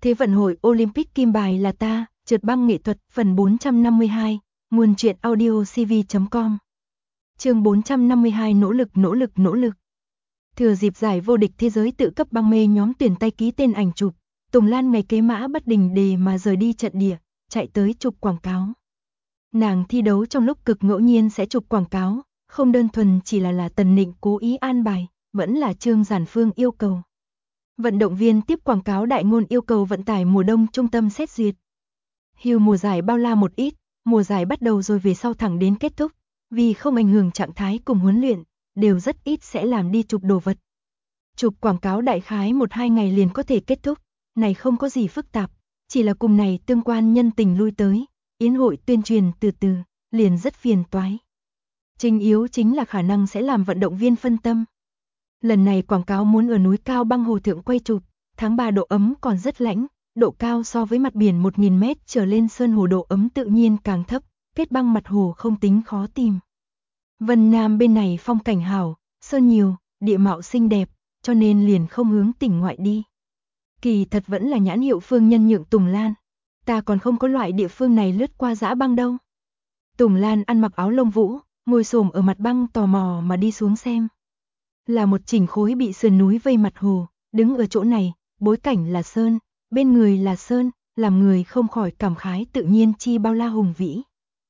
Thế vận hội Olympic kim bài là ta, trượt băng nghệ thuật phần 452, nguồn truyện audio cv.com. Chương 452 nỗ lực. Thừa dịp giải vô địch thế giới tự cấp băng mê nhóm tuyển tay ký tên ảnh chụp, Tùng Lan ngày kế mã bất đình đề mà rời đi trận địa, chạy tới chụp quảng cáo. Nàng thi đấu trong lúc cực ngẫu nhiên sẽ chụp quảng cáo, không đơn thuần chỉ là Tần Nịnh cố ý an bài, vẫn là Trương Giản Phương yêu cầu. Vận động viên tiếp quảng cáo đại ngôn yêu cầu vận tải mùa đông trung tâm xét duyệt. Hưu mùa giải bao la một ít, mùa giải bắt đầu rồi về sau thẳng đến kết thúc, vì không ảnh hưởng trạng thái cùng huấn luyện, đều rất ít sẽ làm đi chụp đồ vật. Chụp quảng cáo đại khái 1-2 ngày liền có thể kết thúc, này không có gì phức tạp, chỉ là cùng này tương quan nhân tình lui tới, yến hội tuyên truyền từ từ, liền rất phiền toái. Chính yếu chính là khả năng sẽ làm vận động viên phân tâm. Lần này quảng cáo muốn ở núi cao băng hồ thượng quay chụp, tháng 3 độ ấm còn rất lạnh, độ cao so với mặt biển 1000 mét trở lên sơn hồ độ ấm tự nhiên càng thấp, kết băng mặt hồ không tính khó tìm. Vân Nam bên này phong cảnh hảo, sơn nhiều, địa mạo xinh đẹp, cho nên liền không hướng tỉnh ngoại đi. Kỳ thật vẫn là nhãn hiệu Phương Nhân nhượng Tùng Lan, ta còn không có loại địa phương này lướt qua dã băng đâu. Tùng Lan ăn mặc áo lông vũ, ngồi xổm ở mặt băng tò mò mà đi xuống xem. Là một chỉnh khối bị sườn núi vây mặt hồ, đứng ở chỗ này, bối cảnh là sơn, bên người là sơn, làm người không khỏi cảm khái tự nhiên chi bao la hùng vĩ.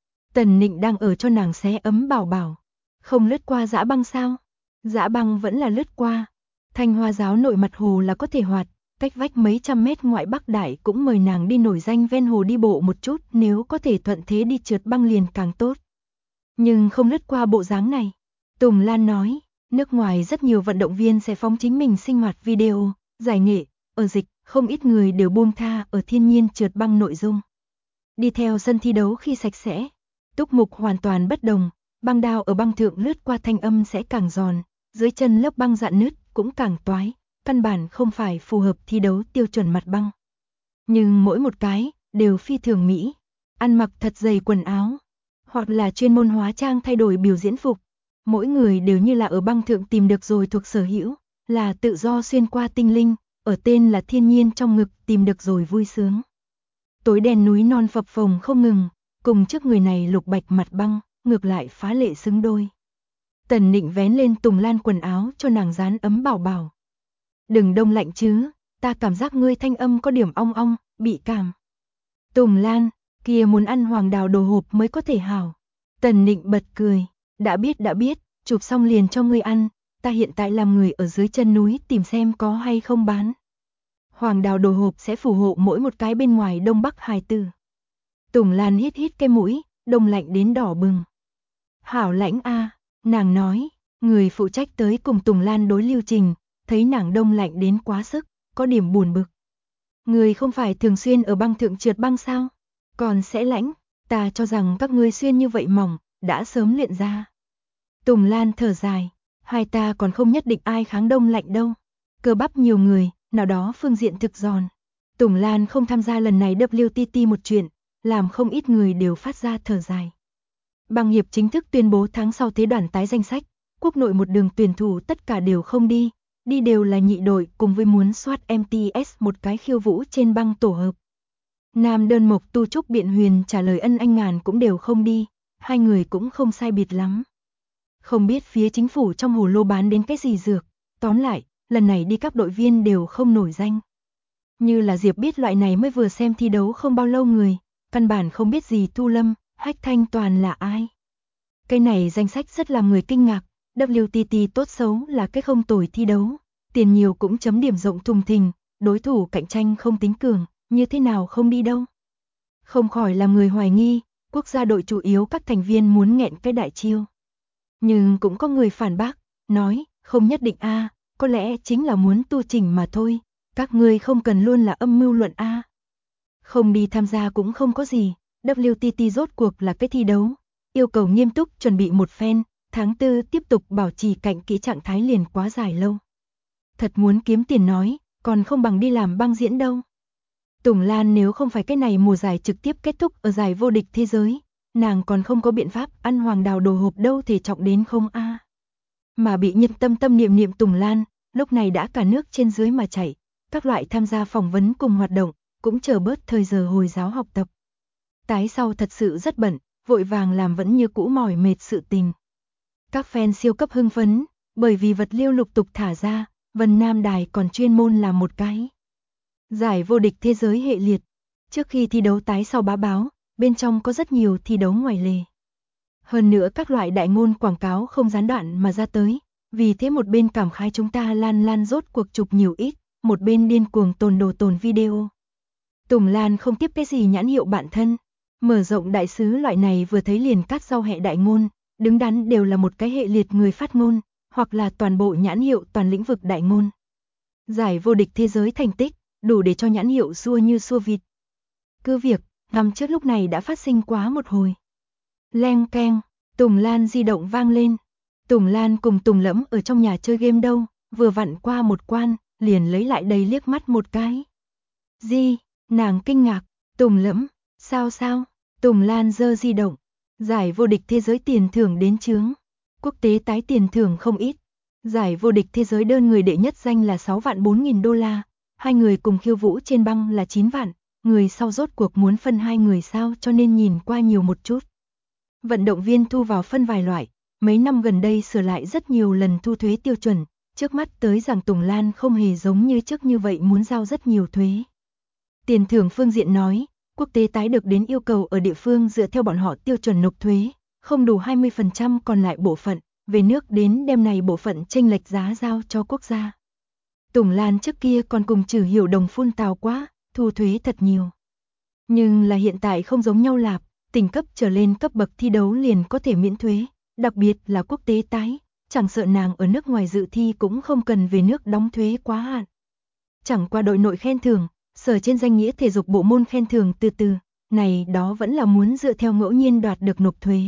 Tần Nịnh đang ở cho nàng xé ấm bảo bảo, không lướt qua dã băng sao? Dã băng vẫn là lướt qua. Thanh Hoa giáo nội mặt hồ là có thể hoạt, cách vách mấy trăm mét ngoại Bắc Đại cũng mời nàng đi nổi danh ven hồ đi bộ một chút, nếu có thể thuận thế đi trượt băng liền càng tốt. Nhưng không lướt qua bộ dáng này. Tùng Lan nói, nước ngoài rất nhiều vận động viên sẽ phóng chính mình sinh hoạt video, giải nghệ, ở dịch, không ít người đều buông tha ở thiên nhiên trượt băng nội dung. Đi theo sân thi đấu khi sạch sẽ, túc mục hoàn toàn bất đồng, băng đao ở băng thượng lướt qua thanh âm sẽ càng giòn, dưới chân lớp băng rạn nứt cũng càng toái, căn bản không phải phù hợp thi đấu tiêu chuẩn mặt băng. Nhưng mỗi một cái đều phi thường mỹ, ăn mặc thật dày quần áo, hoặc là chuyên môn hóa trang thay đổi biểu diễn phục. Mỗi người đều như là ở băng thượng tìm được rồi thuộc sở hữu, là tự do xuyên qua tinh linh, ở tên là thiên nhiên trong ngực tìm được rồi vui sướng. Tối đen núi non phập phồng không ngừng, cùng trước người này lục bạch mặt băng, ngược lại phá lệ xứng đôi. Tần Nịnh vén lên Tùng Lan quần áo cho nàng dán ấm bảo bảo. Đừng đông lạnh chứ, ta cảm giác ngươi thanh âm có điểm ong ong, bị cảm. Tùng Lan, kia muốn ăn hoàng đào đồ hộp mới có thể hảo. Tần Nịnh bật cười. Đã biết, chụp xong liền cho ngươi ăn, ta hiện tại làm người ở dưới chân núi tìm xem có hay không bán. Hoàng đào đồ hộp sẽ phù hộ mỗi một cái bên ngoài đông bắc hài tử. Tùng Lan hít cái mũi, đông lạnh đến đỏ bừng. Hảo lãnh a, nàng nói, người phụ trách tới cùng Tùng Lan đối lưu trình, thấy nàng đông lạnh đến quá sức, có điểm buồn bực. Người không phải thường xuyên ở băng thượng trượt băng sao? Còn sẽ lãnh, ta cho rằng các ngươi xuyên như vậy mỏng, đã sớm luyện ra. Tùng Lan thở dài, hai ta còn không nhất định ai kháng đông lạnh đâu. Cơ bắp nhiều người, nào đó phương diện thực giòn. Tùng Lan không tham gia lần này WTT một chuyện, làm không ít người đều phát ra thở dài. Băng hiệp chính thức tuyên bố tháng sau thế đoàn tái danh sách, quốc nội một đường tuyển thủ tất cả đều không đi, đi đều là nhị đội cùng với muốn soát MTS một cái khiêu vũ trên băng tổ hợp. Nam đơn mộc Tu Trúc Biện Huyền trả lời Ân Anh Ngàn cũng đều không đi. Hai người cũng không sai biệt lắm. Không biết phía chính phủ trong hồ lô bán đến cái gì dược, tóm lại, lần này đi các đội viên đều không nổi danh. Như là Diệp biết loại này mới vừa xem thi đấu không bao lâu người, căn bản không biết gì Thu Lâm, Hách Thanh Toàn là ai. Cái này danh sách rất làm người kinh ngạc, WTT tốt xấu là cái không tồi thi đấu, tiền nhiều cũng chấm điểm rộng thùng thình, đối thủ cạnh tranh không tính cường, như thế nào không đi đâu. Không khỏi làm người hoài nghi. Quốc gia đội chủ yếu các thành viên muốn nghẹn cái đại chiêu. Nhưng cũng có người phản bác, nói, không nhất định a, có lẽ chính là muốn tu chỉnh mà thôi, các ngươi không cần luôn là âm mưu luận a. Không đi tham gia cũng không có gì, WTT rốt cuộc là cái thi đấu, yêu cầu nghiêm túc chuẩn bị một phen, tháng 4 tiếp tục bảo trì cạnh kỹ trạng thái liền quá dài lâu. Thật muốn kiếm tiền nói, còn không bằng đi làm băng diễn đâu. Tùng Lan nếu không phải cái này mùa giải trực tiếp kết thúc ở giải vô địch thế giới, nàng còn không có biện pháp ăn hoàng đào đồ hộp đâu thể trọng đến không a. Mà bị Nhiệt Tâm niệm Tùng Lan, lúc này đã cả nước trên dưới mà chạy, các loại tham gia phỏng vấn cùng hoạt động, cũng chờ bớt thời giờ Hồi giáo học tập. Tái sau thật sự rất bận, vội vàng làm vẫn như cũ mỏi mệt sự tình. Các fan siêu cấp hưng phấn, bởi vì vật liệu lục tục thả ra, Vân Nam Đài còn chuyên môn làm một cái giải vô địch thế giới hệ liệt. Trước khi thi đấu tái sau bá báo, bên trong có rất nhiều thi đấu ngoài lề. Hơn nữa các loại đại ngôn quảng cáo không gián đoạn mà ra tới, vì thế một bên cảm khái chúng ta Lan rốt cuộc chụp nhiều ít, một bên điên cuồng tồn đồ tồn video. Tùng Lan không tiếp cái gì nhãn hiệu bạn thân, mở rộng đại sứ loại này vừa thấy liền cắt sau hệ đại ngôn, đứng đắn đều là một cái hệ liệt người phát ngôn, hoặc là toàn bộ nhãn hiệu toàn lĩnh vực đại ngôn. Giải vô địch thế giới thành tích, đủ để cho nhãn hiệu xua như xua vịt. Cứ việc, năm trước lúc này đã phát sinh quá một hồi. Leng keng, Tùng Lan di động vang lên. Tùng Lan cùng Tùng Lẫm ở trong nhà chơi game đâu, vừa vặn qua một quan, liền lấy lại đây liếc mắt một cái. Di, nàng kinh ngạc, Tùng Lẫm, sao? Tùng Lan giơ di động, giải vô địch thế giới tiền thưởng đến chướng. Quốc tế tái tiền thưởng không ít. Giải vô địch thế giới đơn người đệ nhất danh là 6 vạn 4.000 đô la, hai người cùng khiêu vũ trên băng là 9 vạn, người sau rốt cuộc muốn phân hai người sao cho nên nhìn qua nhiều một chút. Vận động viên thu vào phân vài loại, mấy năm gần đây sửa lại rất nhiều lần thu thuế tiêu chuẩn, trước mắt tới rằng Tùng Lan không hề giống như trước như vậy muốn giao rất nhiều thuế. Tiền thưởng phương diện nói, quốc tế tái được đến yêu cầu ở địa phương dựa theo bọn họ tiêu chuẩn nộp thuế, không đủ 20% còn lại bộ phận, về nước đến đem này bộ phận chênh lệch giá giao cho quốc gia. Tùng Lan trước kia còn cùng Trử Hiểu Đồng phun tào quá, thu thuế thật nhiều. Nhưng là hiện tại không giống nhau lạp, tỉnh cấp trở lên cấp bậc thi đấu liền có thể miễn thuế, đặc biệt là quốc tế tái, chẳng sợ nàng ở nước ngoài dự thi cũng không cần về nước đóng thuế quá hạn. Chẳng qua đội nội khen thưởng, sở trên danh nghĩa thể dục bộ môn khen thưởng từ, này đó vẫn là muốn dựa theo ngẫu nhiên đoạt được nộp thuế.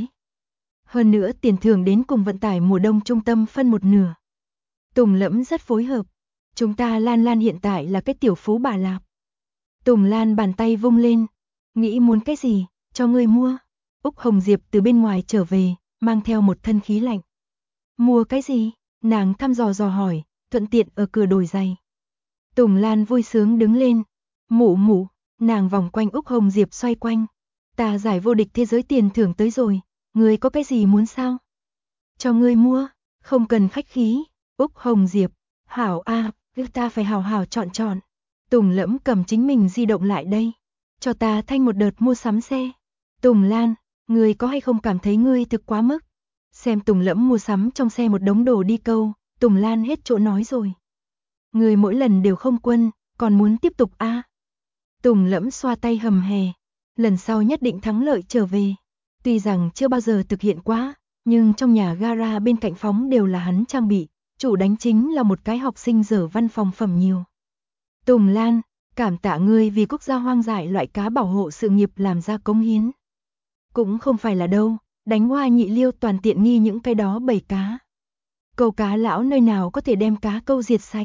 Hơn nữa tiền thưởng đến cùng vận tải mùa đông trung tâm phân một nửa. Tùng Lẫm rất phối hợp. Chúng ta Lan hiện tại là cái tiểu phú bà lạp. Tùng Lan bàn tay vung lên. Nghĩ muốn cái gì, cho ngươi mua. Úc Hồng Diệp từ bên ngoài trở về, mang theo một thân khí lạnh. Mua cái gì? Nàng thăm dò hỏi, thuận tiện ở cửa đổi giày. Tùng Lan vui sướng đứng lên. Mụ, nàng vòng quanh Úc Hồng Diệp xoay quanh. Ta giải vô địch thế giới tiền thưởng tới rồi, ngươi có cái gì muốn sao? Cho ngươi mua, không cần khách khí. Úc Hồng Diệp, hảo a, ta phải hảo hảo chọn. Tùng Lẫm cầm chính mình di động lại đây, cho ta thanh một đợt mua sắm xe. Tùng Lan, ngươi có hay không cảm thấy ngươi thực quá mức? Xem Tùng Lẫm mua sắm trong xe một đống đồ đi câu, Tùng Lan hết chỗ nói rồi. Ngươi mỗi lần đều không quân, còn muốn tiếp tục a? Tùng Lẫm xoa tay hầm hè, lần sau nhất định thắng lợi trở về. Tuy rằng chưa bao giờ thực hiện quá, nhưng trong nhà gara bên cạnh phóng đều là hắn trang bị, chủ đánh chính là một cái học sinh dở văn phòng phẩm nhiều. Tùng Lan, cảm tạ ngươi vì quốc gia hoang dại loại cá bảo hộ sự nghiệp làm ra cống hiến. Cũng không phải là đâu, đánh hoa nhị liêu toàn tiện nghi những cái đó bầy cá. Câu cá lão nơi nào có thể đem cá câu diệt sạch.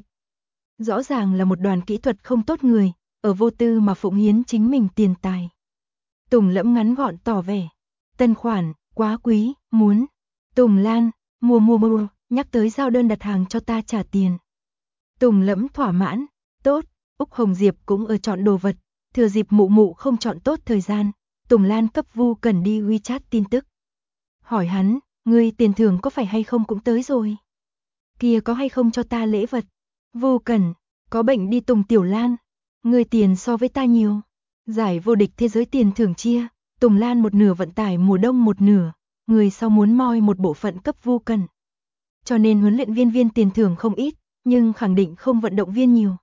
Rõ ràng là một đoàn kỹ thuật không tốt người, ở vô tư mà phụng hiến chính mình tiền tài. Tùng Lẫm ngắn gọn tỏ vẻ. Tân khoản, quá quý, muốn. Tùng Lan, mua, nhắc tới giao đơn đặt hàng cho ta trả tiền. Tùng Lẫm thỏa mãn, tốt, Úc Hồng Diệp cũng ở chọn đồ vật, thừa dịp mụ không chọn tốt thời gian, Tùng Lan cấp Vu Cần đi WeChat tin tức. Hỏi hắn, ngươi tiền thưởng có phải hay không cũng tới rồi. Kia có hay không cho ta lễ vật. Vu Cần, có bệnh đi Tùng Tiểu Lan, ngươi tiền so với ta nhiều. Giải vô địch thế giới tiền thưởng chia, Tùng Lan một nửa vận tải mùa đông một nửa, người sau muốn moi một bộ phận cấp Vu Cần. Cho nên huấn luyện viên tiền thưởng không ít, nhưng khẳng định không vận động viên nhiều.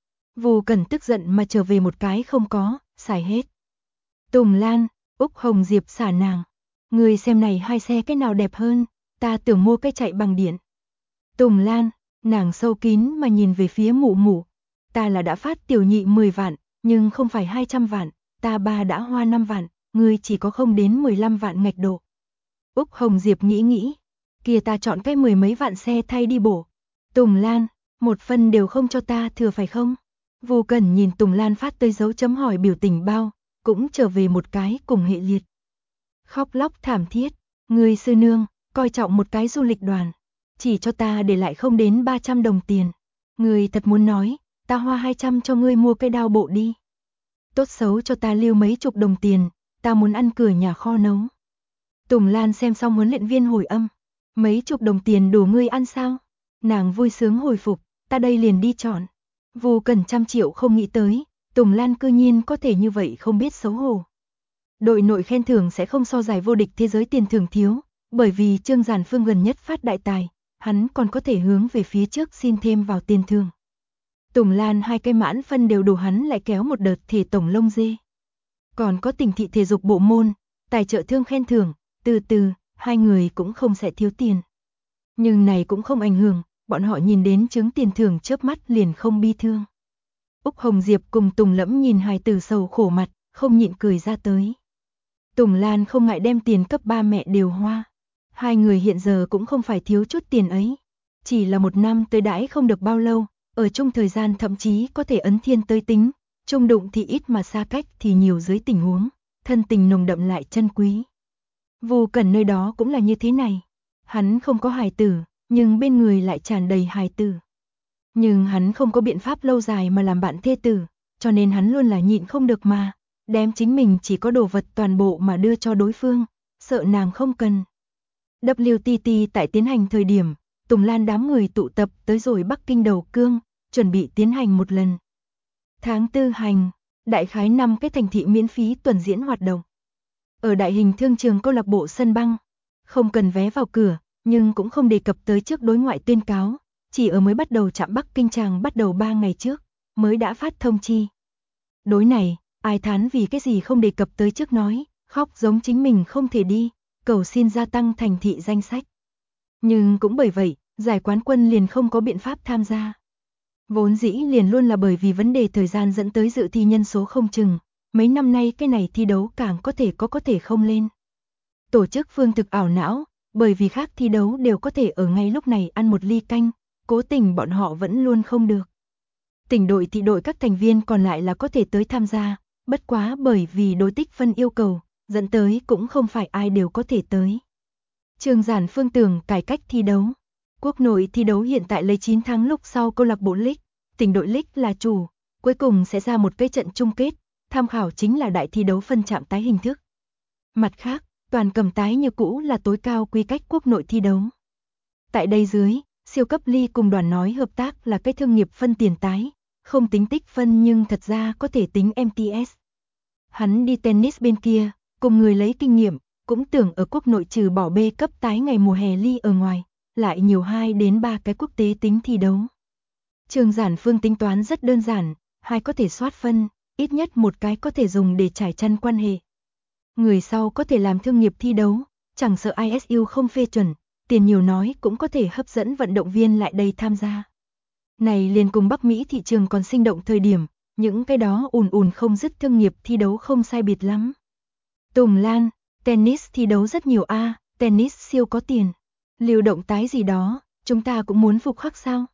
Vu Cần tức giận mà trở về một cái không có, xài hết. Tùng Lan, Úc Hồng Diệp xả nàng. Người xem này hai xe cái nào đẹp hơn, ta tưởng mua cái chạy bằng điện. Tùng Lan, nàng sâu kín mà nhìn về phía mụ. Ta là đã phát tiểu nhị 10 vạn, nhưng không phải 200 vạn, ta ba đã hoa 5 vạn, ngươi chỉ có không đến 15 vạn ngạch độ. Úc Hồng Diệp nghĩ, kia ta chọn cái 10 mấy vạn xe thay đi bổ. Tùng Lan, một phân đều không cho ta thừa phải không? Vu Cần nhìn Tùng Lan phát tới dấu chấm hỏi biểu tình bao, cũng trở về một cái cùng hệ liệt. Khóc lóc thảm thiết, ngươi sư nương, coi trọng một cái du lịch đoàn, chỉ cho ta để lại không đến 300 đồng tiền. Ngươi thật muốn nói, ta hoa 200 cho ngươi mua cái đao bộ đi. tốt xấu cho ta lưu mấy chục đồng tiền, ta muốn ăn cửa nhà kho nấu. Tùng Lan xem xong huấn luyện viên hồi âm, mấy chục đồng tiền đủ ngươi ăn sao? Nàng vui sướng hồi phục, ta đây liền đi chọn. Vô Cần 100 triệu không nghĩ tới, Tùng Lan cư nhiên có thể như vậy không biết xấu hổ. Đội nội khen thưởng sẽ không so giải vô địch thế giới tiền thưởng thiếu, bởi vì Trương Giản Phương gần nhất phát đại tài, hắn còn có thể hướng về phía trước xin thêm vào tiền thưởng. Tùng Lan 2 cái mãn phân đều đủ hắn lại kéo một đợt thể tổng lông dê. Còn có Tỉnh thị thể dục bộ môn, tài trợ thương khen thưởng, từ từ, 2 người cũng không sẽ thiếu tiền. Nhưng này cũng không ảnh hưởng, bọn họ nhìn đến chứng tiền thưởng chớp mắt liền không bi thương. Úc Hồng Diệp cùng Tùng Lẫm nhìn hài tử sầu khổ mặt, không nhịn cười ra tới. Tùng Lan không ngại đem tiền cấp ba mẹ đều hoa. 2 người hiện giờ cũng không phải thiếu chút tiền ấy. Chỉ là một năm tới đãi không được bao lâu, ở chung thời gian thậm chí có thể ấn thiên tới tính, chung đụng thì ít mà xa cách thì nhiều dưới tình huống, thân tình nồng đậm lại chân quý. Vô Cần nơi đó cũng là như thế này. Hắn không có hài tử, nhưng bên người lại tràn đầy hài tử. Nhưng hắn không có biện pháp lâu dài mà làm bạn thê tử, cho nên hắn luôn là nhịn không được mà, đem chính mình chỉ có đồ vật toàn bộ mà đưa cho đối phương, sợ nàng không cần. WTT tại tiến hành thời điểm, Tùng Lan đám người tụ tập tới rồi Bắc Kinh Đầu Cương, chuẩn bị tiến hành một lần. Tháng 4 hành, đại khái 5 cái thành thị miễn phí tuần diễn hoạt động. Ở đại hình thương trường câu lạc bộ sân băng, không cần vé vào cửa, nhưng cũng không đề cập tới trước đối ngoại tuyên cáo, chỉ ở mới bắt đầu trạm Bắc Kinh tràng bắt đầu 3 ngày trước, mới đã phát thông chi. Đối này, ai thán vì cái gì không đề cập tới trước nói, khóc giống chính mình không thể đi, cầu xin gia tăng thành thị danh sách. Nhưng cũng bởi vậy, giải quán quân liền không có biện pháp tham gia. Vốn dĩ liền luôn là bởi vì vấn đề thời gian dẫn tới dự thi nhân số không chừng, mấy năm nay cái này thi đấu càng có thể không lên. Tổ chức phương thực ảo não, bởi vì khác thi đấu đều có thể ở ngay lúc này ăn một ly canh, cố tình bọn họ vẫn luôn không được. Tỉnh đội thị đội các thành viên còn lại là có thể tới tham gia, bất quá bởi vì đối tích phân yêu cầu, dẫn tới cũng không phải ai đều có thể tới. Trương Giản Phương tưởng cải cách thi đấu. Quốc nội thi đấu hiện tại lấy 9 tháng lúc sau câu lạc bộ League, tỉnh đội League là chủ, cuối cùng sẽ ra một cái trận chung kết, tham khảo chính là đại thi đấu phân chạm tái hình thức. Mặt khác, toàn cầm tái như cũ là tối cao quy cách quốc nội thi đấu. Tại đây dưới, siêu cấp ly cùng đoàn nói hợp tác là cái thương nghiệp phân tiền tái, không tính tích phân nhưng thật ra có thể tính MTS. Hắn đi tennis bên kia, cùng người lấy kinh nghiệm, cũng tưởng ở quốc nội trừ bỏ B cấp tái ngày mùa hè ly ở ngoài, lại nhiều 2 đến 3 cái quốc tế tính thi đấu. Trương Giản Phương tính toán rất đơn giản, 2 có thể soát phân, ít nhất một cái có thể dùng để trải chăn quan hệ. Người sau có thể làm thương nghiệp thi đấu, chẳng sợ ISU không phê chuẩn, tiền nhiều nói cũng có thể hấp dẫn vận động viên lại đây tham gia. Này liền cùng Bắc Mỹ thị trường còn sinh động thời điểm, những cái đó ùn không dứt thương nghiệp thi đấu không sai biệt lắm. Tùng Lan, tennis thi đấu rất nhiều tennis siêu có tiền. Lưu động tái gì đó, chúng ta cũng muốn phục khắc sao?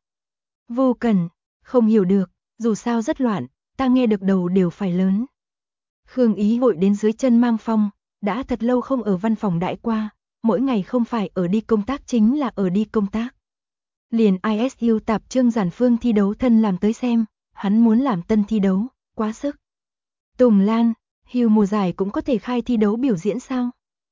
Vô Cần, không hiểu được, dù sao rất loạn, ta nghe được đầu đều phải lớn. Khương Ý hội đến dưới chân mang phong, đã thật lâu không ở văn phòng đãi qua, mỗi ngày không phải ở đi công tác chính là ở đi công tác. Liền ISU tạp Trương Giản Phương thi đấu thân làm tới xem, hắn muốn làm tân thi đấu, quá sức. Tùng Lan, hưu mùa giải cũng có thể khai thi đấu biểu diễn sao?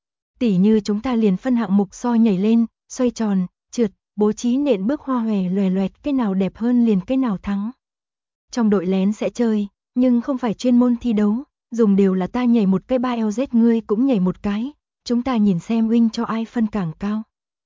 Tỉ như chúng ta liền phân hạng mục so nhảy lên, xoay tròn, trượt, bố trí nện bước hoa hòe loè loẹt, cái nào đẹp hơn liền cái nào thắng. Trong đội lén sẽ chơi, nhưng không phải chuyên môn thi đấu, dùng đều là ta nhảy một cái 3LZ ngươi cũng nhảy một cái, chúng ta nhìn xem win cho ai phân càng cao.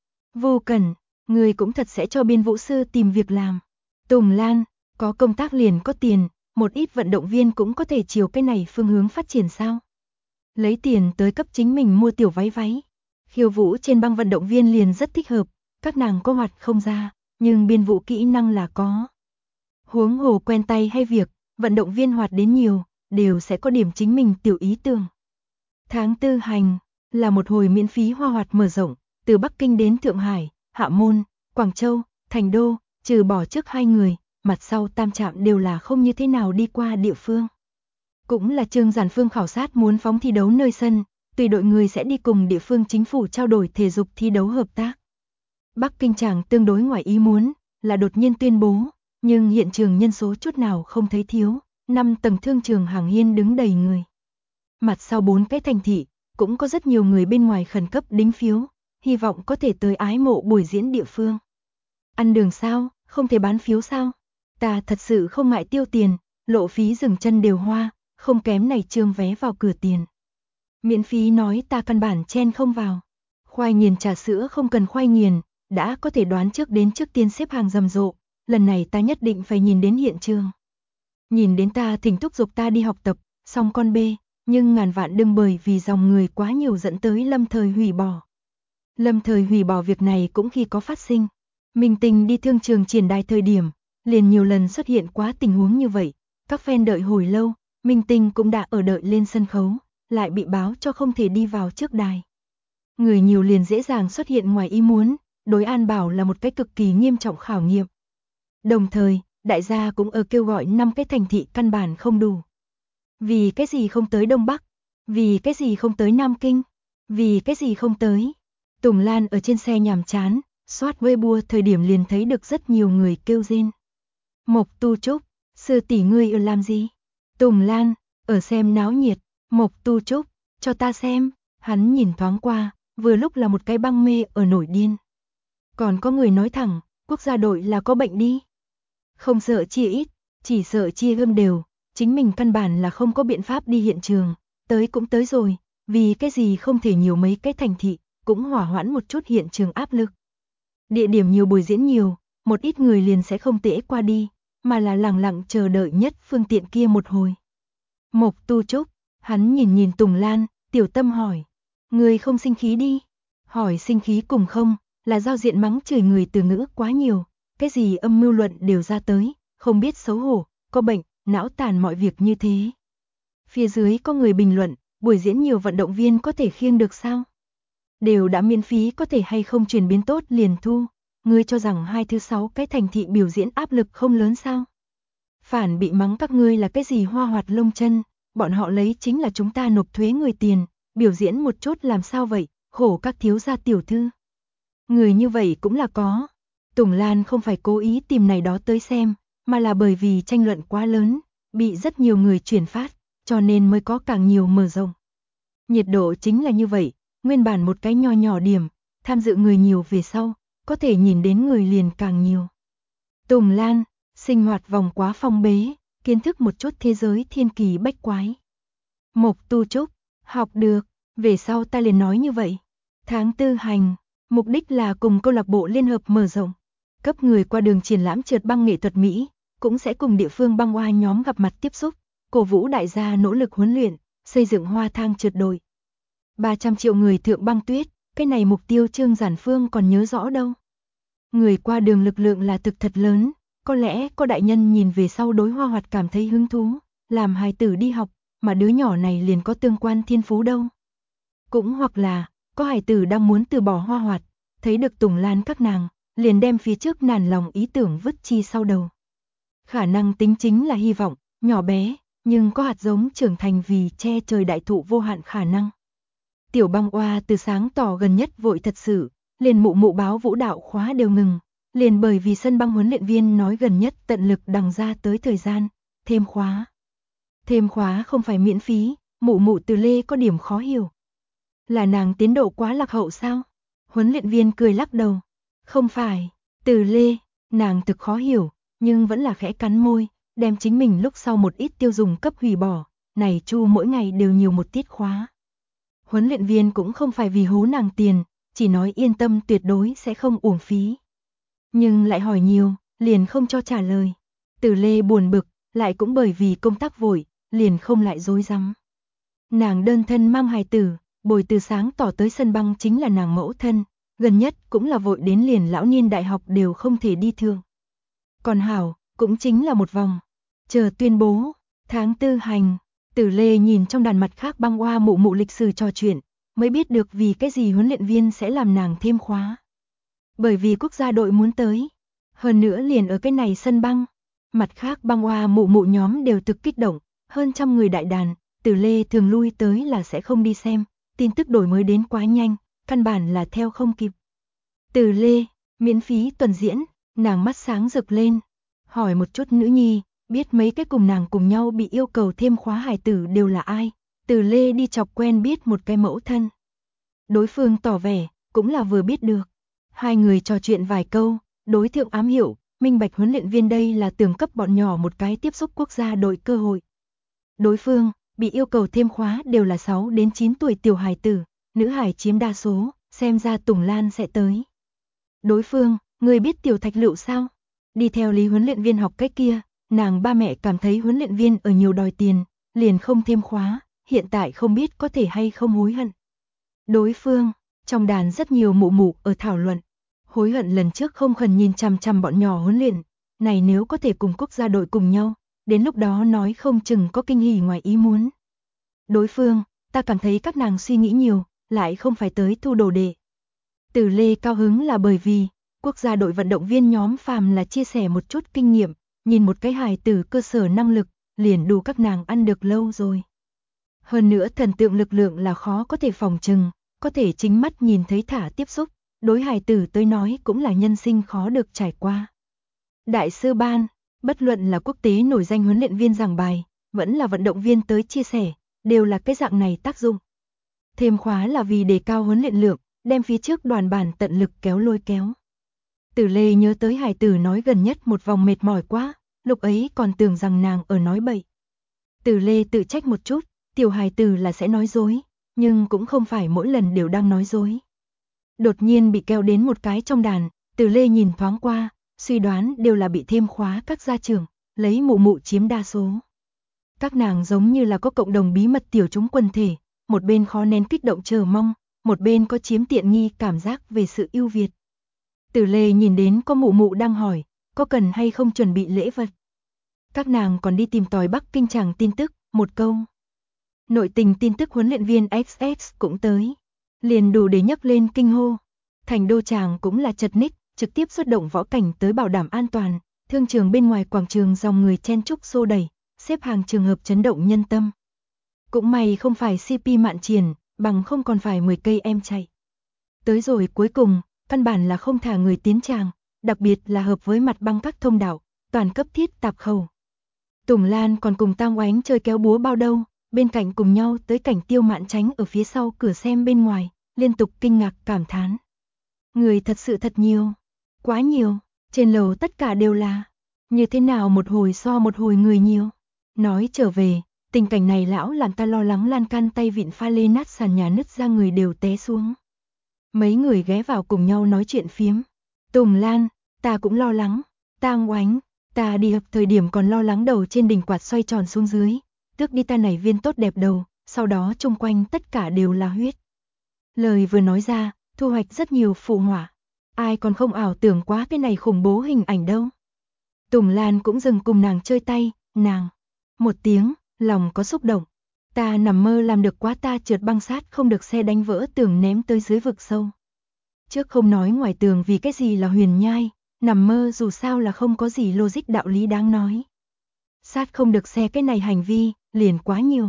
Vô Cần, ngươi cũng thật sẽ cho biên vũ sư tìm việc làm. Tùng Lan, có công tác liền có tiền, một ít vận động viên cũng có thể chiều cái này phương hướng phát triển sao? Lấy tiền tới cấp chính mình mua tiểu váy. Khiêu vũ trên băng vận động viên liền rất thích hợp, các nàng có hoạt không ra, nhưng biên vũ kỹ năng là có. Huống hồ quen tay hay việc, vận động viên hoạt đến nhiều, đều sẽ có điểm chính mình tiểu ý tưởng. Tháng 4 hành, là một hồi miễn phí hoa hoạt mở rộng, từ Bắc Kinh đến Thượng Hải, Hạ Môn, Quảng Châu, Thành Đô, trừ bỏ trước 2 người, mặt sau tam trạm đều là không như thế nào đi qua địa phương. Cũng là Trương Giản Phương khảo sát muốn phóng thi đấu nơi sân, tùy đội người sẽ đi cùng địa phương chính phủ trao đổi thể dục thi đấu hợp tác. Bắc Kinh tràng tương đối ngoài ý muốn, là đột nhiên tuyên bố, nhưng hiện trường nhân số chút nào không thấy thiếu, 5 tầng thương trường hàng hiên đứng đầy người. Mặt sau 4 cái thành thị, cũng có rất nhiều người bên ngoài khẩn cấp đính phiếu, hy vọng có thể tới ái mộ buổi diễn địa phương. Ăn đường sao, không thể bán phiếu sao? Ta thật sự không ngại tiêu tiền, lộ phí dừng chân đều hoa, không kém này trương vé vào cửa tiền. Miễn phí nói ta căn bản chen không vào. Khoai nghiền trà sữa không cần khoai nghiền, đã có thể đoán trước đến trước tiên xếp hàng rầm rộ, lần này ta nhất định phải nhìn đến hiện trường. Nhìn đến ta thỉnh thúc giục ta đi học tập, xong con bê, nhưng ngàn vạn đừng bởi vì dòng người quá nhiều dẫn tới lâm thời hủy bỏ. Lâm thời hủy bỏ việc này cũng khi có phát sinh. Minh Tinh đi thương trường triển đài thời điểm, liền nhiều lần xuất hiện quá tình huống như vậy. Các fan đợi hồi lâu, Minh Tinh cũng đã ở đợi lên sân khấu, lại bị báo cho không thể đi vào trước đài. Người nhiều liền dễ dàng xuất hiện ngoài ý muốn, đối An Bảo là một cái cực kỳ nghiêm trọng khảo nghiệm. Đồng thời, đại gia cũng ở kêu gọi 5 cái thành thị căn bản không đủ. Vì cái gì không tới Đông Bắc? Vì cái gì không tới Nam Kinh? Vì cái gì không tới? Tùng Lan ở trên xe nhàm chán, soát Weibo thời điểm liền thấy được rất nhiều người kêu rên. Mộc Tu Trúc, sư tỷ ngươi ở làm gì? Tùng Lan, ở xem náo nhiệt. Mộc Tu Trúc, cho ta xem. Hắn nhìn thoáng qua, vừa lúc là một cái băng mê ở nổi điên. Còn có người nói thẳng, quốc gia đội là có bệnh đi. Không sợ chia ít, chỉ sợ chia gươm đều, chính mình căn bản là không có biện pháp đi hiện trường, tới cũng tới rồi, vì cái gì không thể nhiều mấy cái thành thị, cũng hỏa hoãn một chút hiện trường áp lực. Địa điểm nhiều buổi diễn nhiều, một ít người liền sẽ không tễ qua đi, mà là lặng lặng chờ đợi nhất phương tiện kia một hồi. Mộc Tu Trúc, hắn nhìn nhìn Tùng Lan, tiểu tâm hỏi, người không sinh khí đi, hỏi sinh khí cùng không, là giao diện mắng chửi người từ ngữ quá nhiều, cái gì âm mưu luận đều ra tới, không biết xấu hổ, có bệnh, não tàn mọi việc như thế. Phía dưới có người bình luận, buổi diễn nhiều vận động viên có thể khiêng được sao? Đều đã miễn phí có thể hay không chuyển biến tốt liền thu, ngươi cho rằng 2 thứ 6 cái thành thị biểu diễn áp lực không lớn sao? Phản bị mắng các ngươi là cái gì hoa hoạt lông chân, bọn họ lấy chính là chúng ta nộp thuế người tiền, biểu diễn một chút làm sao vậy, khổ các thiếu gia tiểu thư. Người như vậy cũng là có. Tùng Lan không phải cố ý tìm này đó tới xem, mà là bởi vì tranh luận quá lớn, bị rất nhiều người chuyển phát, cho nên mới có càng nhiều mở rộng. Nhiệt độ chính là như vậy, nguyên bản một cái nho nhỏ điểm, tham dự người nhiều về sau, có thể nhìn đến người liền càng nhiều. Tùng Lan, sinh hoạt vòng quá phong bế, kiến thức một chút thế giới thiên kỳ bách quái. Mộc Tu Trúc, học được, về sau ta liền nói như vậy. Tháng 4 hành, mục đích là cùng câu lạc bộ liên hợp mở rộng, cấp người qua đường triển lãm trượt băng nghệ thuật Mỹ, cũng sẽ cùng địa phương băng hoa nhóm gặp mặt tiếp xúc, cổ vũ đại gia nỗ lực huấn luyện, xây dựng hoa thang trượt đội. 300 triệu người thượng băng tuyết, cái này mục tiêu Trương Giản Phương còn nhớ rõ đâu. Người qua đường lực lượng là thực thật lớn, có lẽ có đại nhân nhìn về sau đối hoa hoạt cảm thấy hứng thú, làm hài tử đi học, mà đứa nhỏ này liền có tương quan thiên phú đâu. Cũng hoặc là, có hài tử đang muốn từ bỏ hoa hoạt, thấy được Tùng Lan các nàng, liền đem phía trước nản lòng ý tưởng vứt chi sau đầu. Khả năng tính chính là hy vọng, nhỏ bé, nhưng có hạt giống trưởng thành vì che trời đại thụ vô hạn khả năng. Tiểu băng oa từ sáng tỏ gần nhất vội thật sự, liền mụ mụ báo vũ đạo khóa đều ngừng, liền bởi vì sân băng huấn luyện viên nói gần nhất tận lực đằng ra tới thời gian, thêm khóa. Thêm khóa không phải miễn phí, mụ mụ Từ Lê có điểm khó hiểu. Là nàng tiến độ quá lạc hậu sao? Huấn luyện viên cười lắc đầu. Không phải, Từ Lê, nàng thực khó hiểu, nhưng vẫn là khẽ cắn môi, đem chính mình lúc sau một ít tiêu dùng cấp hủy bỏ, này chu mỗi ngày đều nhiều một tiết khóa. Huấn luyện viên cũng không phải vì hố nàng tiền, chỉ nói yên tâm tuyệt đối sẽ không uổng phí. Nhưng lại hỏi nhiều, liền không cho trả lời. Từ Lê buồn bực, lại cũng bởi vì công tác vội, liền không lại dối rắm. Nàng đơn thân mang hài tử, bồi từ sáng tỏ tới sân băng chính là nàng mẫu thân, gần nhất cũng là vội đến liền lão niên đại học đều không thể đi thường. Còn hảo, cũng chính là một vòng. Chờ tuyên bố, tháng 4 hành, Từ Lê nhìn trong đàn mặt khác băng oa mụ mụ lịch sử trò chuyện, mới biết được vì cái gì huấn luyện viên sẽ làm nàng thêm khóa. Bởi vì quốc gia đội muốn tới, hơn nữa liền ở cái này sân băng, mặt khác băng oa mụ mụ nhóm đều thực kích động, hơn trăm người đại đàn, Từ Lê thường lui tới là sẽ không đi xem, tin tức đổi mới đến quá nhanh, căn bản là theo không kịp. Từ Lê, miễn phí tuần diễn, nàng mắt sáng rực lên, hỏi một chút nữ nhi, biết mấy cái cùng nàng cùng nhau bị yêu cầu thêm khóa hài tử đều là ai. Từ Lê đi chọc quen biết một cái mẫu thân. Đối phương tỏ vẻ, cũng là vừa biết được. Hai người trò chuyện vài câu, đối tượng ám hiểu, minh bạch huấn luyện viên đây là tưởng cấp bọn nhỏ một cái tiếp xúc quốc gia đội cơ hội. Đối phương, bị yêu cầu thêm khóa đều là 6 đến 9 tuổi tiểu hài tử, nữ hài chiếm đa số, xem ra Tùng Lan sẽ tới. Đối phương, người biết Tiểu Thạch Lựu sao? Đi theo lý huấn luyện viên học cách kia, nàng ba mẹ cảm thấy huấn luyện viên ở nhiều đòi tiền, liền không thêm khóa, hiện tại không biết có thể hay không hối hận. Đối phương, trong đàn rất nhiều mụ mụ ở thảo luận, hối hận lần trước không khẩn nhìn chằm chằm bọn nhỏ huấn luyện, này nếu có thể cùng quốc gia đội cùng nhau, đến lúc đó nói không chừng có kinh hỉ ngoài ý muốn. Đối phương, ta cảm thấy các nàng suy nghĩ nhiều, lại không phải tới thu đồ đệ. Từ Lê cao hứng là bởi vì, quốc gia đội vận động viên nhóm phàm là chia sẻ một chút kinh nghiệm, nhìn một cái hài tử cơ sở năng lực, liền đủ các nàng ăn được lâu rồi. Hơn nữa thần tượng lực lượng là khó có thể phòng trừng, có thể chính mắt nhìn thấy thả tiếp xúc, đối hài tử tới nói cũng là nhân sinh khó được trải qua. Đại sư ban, bất luận là quốc tế nổi danh huấn luyện viên giảng bài, vẫn là vận động viên tới chia sẻ, đều là cái dạng này tác dụng. Thêm khóa là vì đề cao huấn luyện lượng, đem phía trước đoàn bản tận lực kéo lôi kéo. Tử Lê nhớ tới hài tử nói gần nhất một vòng mệt mỏi quá, lúc ấy còn tưởng rằng nàng ở nói bậy. Tử Lê tự trách một chút, tiểu hài tử là sẽ nói dối, nhưng cũng không phải mỗi lần đều đang nói dối. Đột nhiên bị kéo đến một cái trong đàn, Tử Lê nhìn thoáng qua, suy đoán đều là bị thêm khóa các gia trưởng, lấy mụ mụ chiếm đa số. Các nàng giống như là có cộng đồng bí mật tiểu chúng quần thể, một bên khó nén kích động chờ mong, một bên có chiếm tiện nghi cảm giác về sự ưu việt. Tử Lê nhìn đến có mụ mụ đang hỏi, có cần hay không chuẩn bị lễ vật. Các nàng còn đi tìm tòi Bắc Kinh chàng tin tức, một câu. Nội tình tin tức huấn luyện viên XX cũng tới, liền đủ để nhấc lên kinh hô. Thành đô chàng cũng là chật ních, trực tiếp xuất động võ cảnh tới bảo đảm an toàn, thương trường bên ngoài quảng trường dòng người chen chúc xô đẩy, xếp hàng trường hợp chấn động nhân tâm. Cũng may không phải CP Mạn Triển, bằng không còn phải 10 cây em chạy. Tới rồi cuối cùng, căn bản là không thả người tiến tràng, đặc biệt là hợp với mặt băng các thông đạo, toàn cấp thiết tạp khẩu. Tùng Lan còn cùng Tang Oánh chơi kéo búa bao đâu, bên cạnh cùng nhau tới cảnh Tiêu Mạn Tránh ở phía sau cửa xem bên ngoài, liên tục kinh ngạc cảm thán. Người thật sự thật nhiều, quá nhiều, trên lầu tất cả đều là, như thế nào một hồi so một hồi người nhiều. Nói trở về, tình cảnh này lão làm ta lo lắng lan can tay vịn pha lê nát sàn nhà nứt ra người đều té xuống. Mấy người ghé vào cùng nhau nói chuyện phiếm. Tùng Lan, ta cũng lo lắng. Tang Oánh, ta đi học thời điểm còn lo lắng đầu trên đỉnh quạt xoay tròn xuống dưới, tước đi ta này viên tốt đẹp đầu, sau đó chung quanh tất cả đều là huyết. Lời vừa nói ra, thu hoạch rất nhiều phụ họa. Ai còn không ảo tưởng quá cái này khủng bố hình ảnh đâu. Tùng Lan cũng dừng cùng nàng chơi tay, nàng. Một tiếng, lòng có xúc động. Ta nằm mơ làm được quá, ta trượt băng sát không được xe đánh vỡ tường ném tới dưới vực sâu. Trước không nói ngoài tường vì cái gì là huyền nhai, nằm mơ dù sao là không có gì logic đạo lý đáng nói. Sát không được xe cái này hành vi, liền quá nhiều.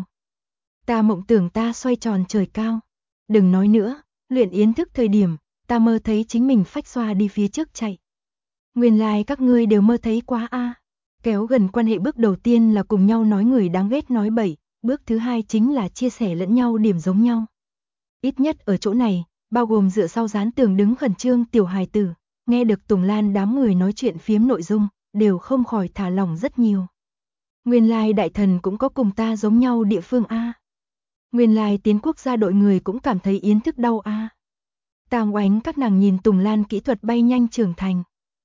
Ta mộng tưởng ta xoay tròn trời cao. Đừng nói nữa, luyện yến thức thời điểm, ta mơ thấy chính mình phách xoa đi phía trước chạy. Nguyên lai các ngươi đều mơ thấy quá a. Kéo gần quan hệ bước đầu tiên là cùng nhau nói người đáng ghét nói bậy, bước thứ hai chính là chia sẻ lẫn nhau điểm giống nhau. Ít nhất ở chỗ này, bao gồm dựa sau dán tường đứng khẩn trương tiểu hài tử, nghe được Tùng Lan đám người nói chuyện phiếm nội dung, đều không khỏi thả lỏng rất nhiều. Nguyên lai đại thần cũng có cùng ta giống nhau địa phương a. Nguyên lai tiến quốc gia đội người cũng cảm thấy yến thức đau a. Tang Oánh các nàng nhìn Tùng Lan kỹ thuật bay nhanh trưởng thành,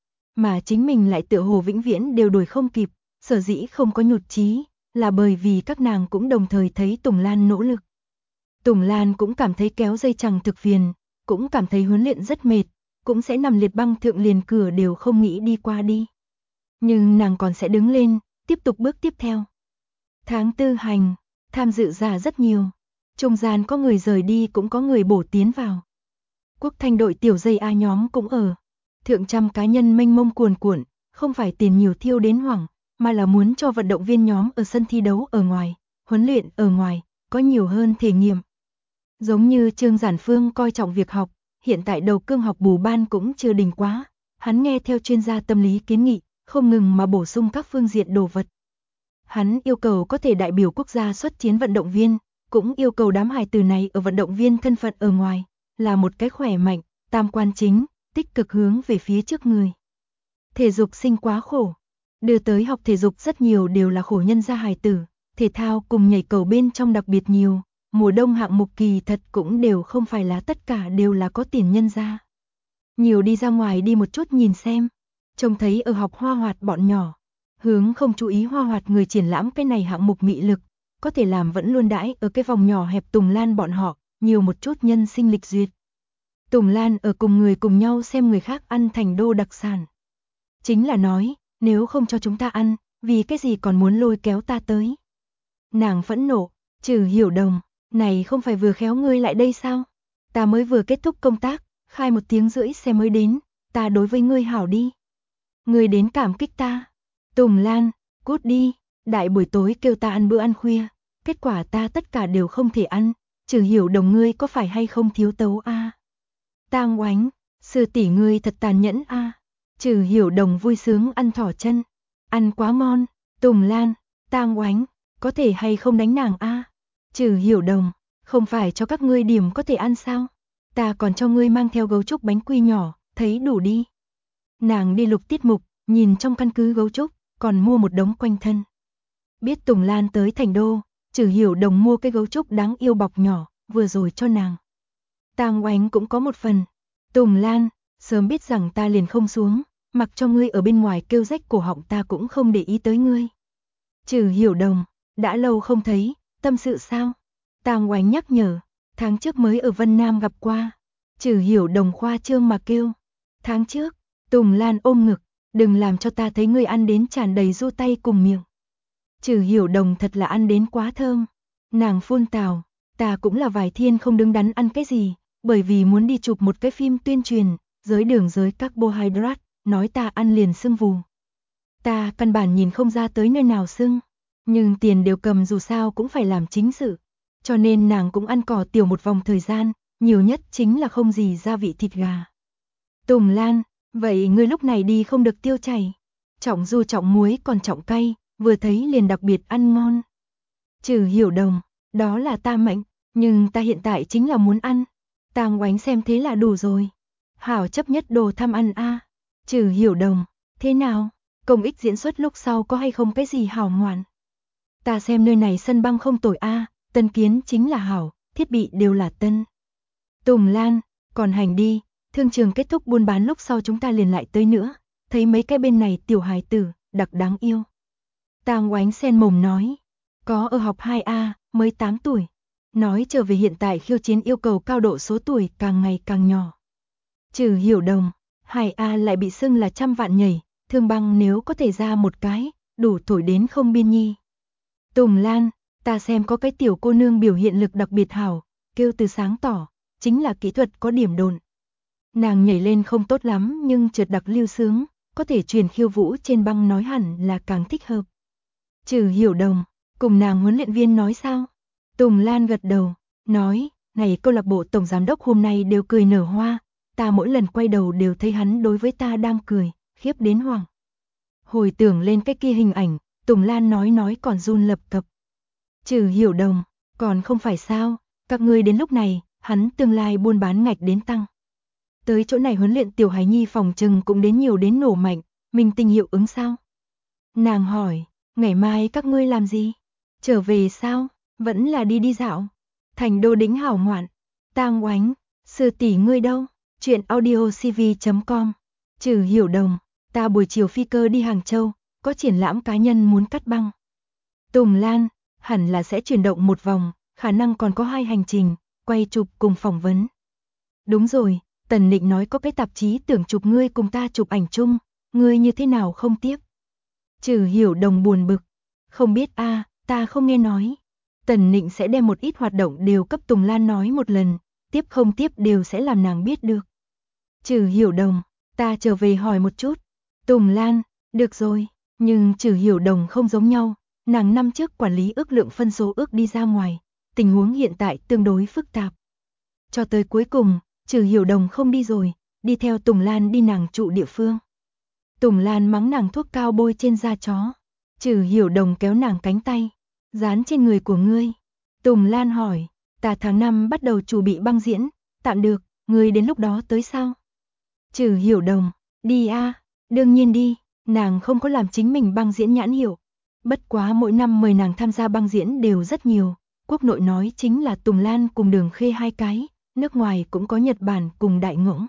mà chính mình lại tựa hồ vĩnh viễn đều đuổi không kịp, sở dĩ không có nhụt chí, là bởi vì các nàng cũng đồng thời thấy Tùng Lan nỗ lực. Tùng Lan cũng cảm thấy kéo dây chằng thực phiền, cũng cảm thấy huấn luyện rất mệt, cũng sẽ nằm liệt băng thượng liền cửa đều không nghĩ đi qua đi. Nhưng nàng còn sẽ đứng lên, tiếp tục bước tiếp theo. Tháng tư hành, tham dự giả rất nhiều, trung gian có người rời đi cũng có người bổ tiến vào. Quốc Thanh đội tiểu dây A nhóm cũng ở. Thượng trăm cá nhân mênh mông cuồn cuộn, không phải tiền nhiều thiêu đến hoảng, mà là muốn cho vận động viên nhóm ở sân thi đấu ở ngoài, huấn luyện ở ngoài, có nhiều hơn thể nghiệm. Giống như Trương Giản Phương coi trọng việc học, hiện tại đầu cương học bù ban cũng chưa đỉnh quá, hắn nghe theo chuyên gia tâm lý kiến nghị, không ngừng mà bổ sung các phương diện đồ vật, Hắn yêu cầu có thể đại biểu quốc gia xuất chiến vận động viên, cũng yêu cầu đám hài tử này ở vận động viên thân phận ở ngoài, là một cái khỏe mạnh, tam quan chính, tích cực hướng về phía trước người. Thể dục sinh quá khổ, đưa tới học thể dục rất nhiều đều là khổ nhân gia hài tử, thể thao cùng nhảy cầu bên trong đặc biệt nhiều, mùa đông hạng mục kỳ thật cũng đều không phải là tất cả đều là có tiền nhân gia. Nhiều đi ra ngoài đi một chút nhìn xem, trông thấy ở học hoa hoạt bọn nhỏ, hướng không chú ý hoa hoạt người triển lãm cái này hạng mục mị lực, có thể làm vẫn luôn đãi ở cái vòng nhỏ hẹp Tùng Lan bọn họ, nhiều một chút nhân sinh lịch duyệt. Tùng Lan ở cùng người cùng nhau xem người khác ăn thành đô đặc sản. Chính là nói, nếu không cho chúng ta ăn, vì cái gì còn muốn lôi kéo ta tới. Nàng phẫn nộ, Trừ Hiểu Đồng, này không phải vừa khéo ngươi lại đây sao? Ta mới vừa kết thúc công tác, khai 1 tiếng rưỡi xe mới đến, ta đối với ngươi hảo đi. Ngươi đến cảm kích ta. Tùng Lan, cút đi, đại buổi tối kêu ta ăn bữa ăn khuya, kết quả ta tất cả đều không thể ăn, Trừ Hiểu Đồng ngươi có phải hay không thiếu tấu a? Tang Oánh, sư tỷ ngươi thật tàn nhẫn a. Trừ Hiểu Đồng vui sướng ăn thỏ chân, ăn quá ngon. Tùng Lan, Tang Oánh, có thể hay không đánh nàng a? Trừ Hiểu Đồng, không phải cho các ngươi điểm có thể ăn sao? Ta còn cho ngươi mang theo gấu trúc bánh quy nhỏ, thấy đủ đi. Nàng đi lục tiết mục, nhìn trong căn cứ gấu trúc, còn mua một đống quanh thân. Biết Tùng Lan tới thành đô, Trừ Hiểu Đồng mua cái gấu trúc đáng yêu bọc nhỏ, vừa rồi cho nàng. Tang Oánh cũng có một phần. Tùng Lan, sớm biết rằng ta liền không xuống, mặc cho ngươi ở bên ngoài kêu rách cổ họng ta cũng không để ý tới ngươi. Trừ Hiểu Đồng, đã lâu không thấy, tâm sự sao? Tang Oánh nhắc nhở, tháng trước mới ở Vân Nam gặp qua. Trừ Hiểu Đồng khoa trương mà kêu. Tháng trước, Tùng Lan ôm ngực, đừng làm cho ta thấy ngươi ăn đến tràn đầy du tay cùng miệng. Trừ Hiểu Đồng thật là ăn đến quá thơm. Nàng phun tào, ta cũng là vài thiên không đứng đắn ăn cái gì, bởi vì muốn đi chụp một cái phim tuyên truyền, giới đường giới carbohydrate, nói ta ăn liền sưng vù. Ta căn bản nhìn không ra tới nơi nào sưng, nhưng tiền đều cầm dù sao cũng phải làm chính sự. Cho nên nàng cũng ăn cỏ tiểu một vòng thời gian, nhiều nhất chính là không gì gia vị thịt gà. Tùng Lan, vậy ngươi lúc này đi không được tiêu chảy. Trọng du trọng muối còn trọng cay, vừa thấy liền đặc biệt ăn ngon. Trừ Hiểu Đồng, đó là ta mệnh, nhưng ta hiện tại chính là muốn ăn. Tang Oánh xem thế là đủ rồi. Hảo chấp nhất đồ tham ăn a. Trừ Hiểu Đồng, thế nào? Công ích diễn xuất lúc sau có hay không cái gì hảo ngoạn? Ta xem nơi này sân băng không tồi a, tân kiến chính là hảo, thiết bị đều là tân. Tùng Lan, còn hành đi, thương trường kết thúc buôn bán lúc sau chúng ta liền lại tới nữa, thấy mấy cái bên này tiểu hài tử, đặc đáng yêu. Tang Oánh sen mồm nói, có ở học 2A, mới 8 tuổi. Nói trở về hiện tại khiêu chiến yêu cầu cao độ số tuổi càng ngày càng nhỏ. Trừ Hiểu Đồng, 2A lại bị xưng là trăm vạn nhảy, thương băng nếu có thể ra một cái, đủ thổi đến không biên nhi. Tùng Lan, ta xem có cái tiểu cô nương biểu hiện lực đặc biệt hảo, kêu từ sáng tỏ, chính là kỹ thuật có điểm độn. Nàng nhảy lên không tốt lắm nhưng trượt đặc lưu sướng, có thể truyền khiêu vũ trên băng nói hẳn là càng thích hợp. Trừ Hiểu Đồng, cùng nàng huấn luyện viên nói sao? Tùng Lan gật đầu, nói, này câu lạc bộ tổng giám đốc hôm nay đều cười nở hoa, ta mỗi lần quay đầu đều thấy hắn đối với ta đang cười, khiếp đến hoảng. Hồi tưởng lên cái kia hình ảnh, Tùng Lan nói còn run lập cập. Trừ Hiểu Đồng, còn không phải sao, các ngươi đến lúc này, hắn tương lai buôn bán ngạch đến tăng. Tới chỗ này huấn luyện tiểu hài nhi phòng trừng cũng đến nhiều đến nổ mạnh, mình tình hiệu ứng sao? Nàng hỏi, ngày mai các ngươi làm gì? Trở về sao? Vẫn là đi dạo. Thành đô đính hảo ngoạn. Tang Oánh, sư tỷ ngươi đâu? Chuyện audiocv.com. Trừ Hiểu Đồng, ta buổi chiều phi cơ đi Hàng Châu, có triển lãm cá nhân muốn cắt băng. Tùng Lan, hẳn là sẽ chuyển động một vòng, khả năng còn có 2 hành trình, quay chụp cùng phỏng vấn. Đúng rồi, Tần Nịnh nói có cái tạp chí tưởng chụp ngươi cùng ta chụp ảnh chung, ngươi như thế nào không tiếp? Trừ Hiểu Đồng buồn bực, không biết a, ta không nghe nói. Tần Nịnh sẽ đem một ít hoạt động đều cấp Tùng Lan nói một lần, tiếp không tiếp đều sẽ làm nàng biết được. Trừ Hiểu Đồng, ta trở về hỏi một chút. Tùng Lan, được rồi, nhưng Trừ Hiểu Đồng không giống nhau, nàng năm trước quản lý ước lượng phân số ước đi ra ngoài, tình huống hiện tại tương đối phức tạp. Cho tới cuối cùng, Trừ Hiểu Đồng không đi rồi, đi theo Tùng Lan đi nàng trụ địa phương. Tùng Lan mắng nàng thuốc cao bôi trên da chó. Trừ Hiểu Đồng kéo nàng cánh tay, dán trên người của ngươi. Tùng Lan hỏi, ta tháng 5 bắt đầu chuẩn bị băng diễn, tạm được, ngươi đến lúc đó tới sao? Trừ Hiểu Đồng, đi a, đương nhiên đi, nàng không có làm chính mình băng diễn nhãn hiệu. Bất quá mỗi năm mời nàng tham gia băng diễn đều rất nhiều, quốc nội nói chính là Tùng Lan cùng Đường Khê hai cái, nước ngoài cũng có Nhật Bản cùng Đại Ngỗng.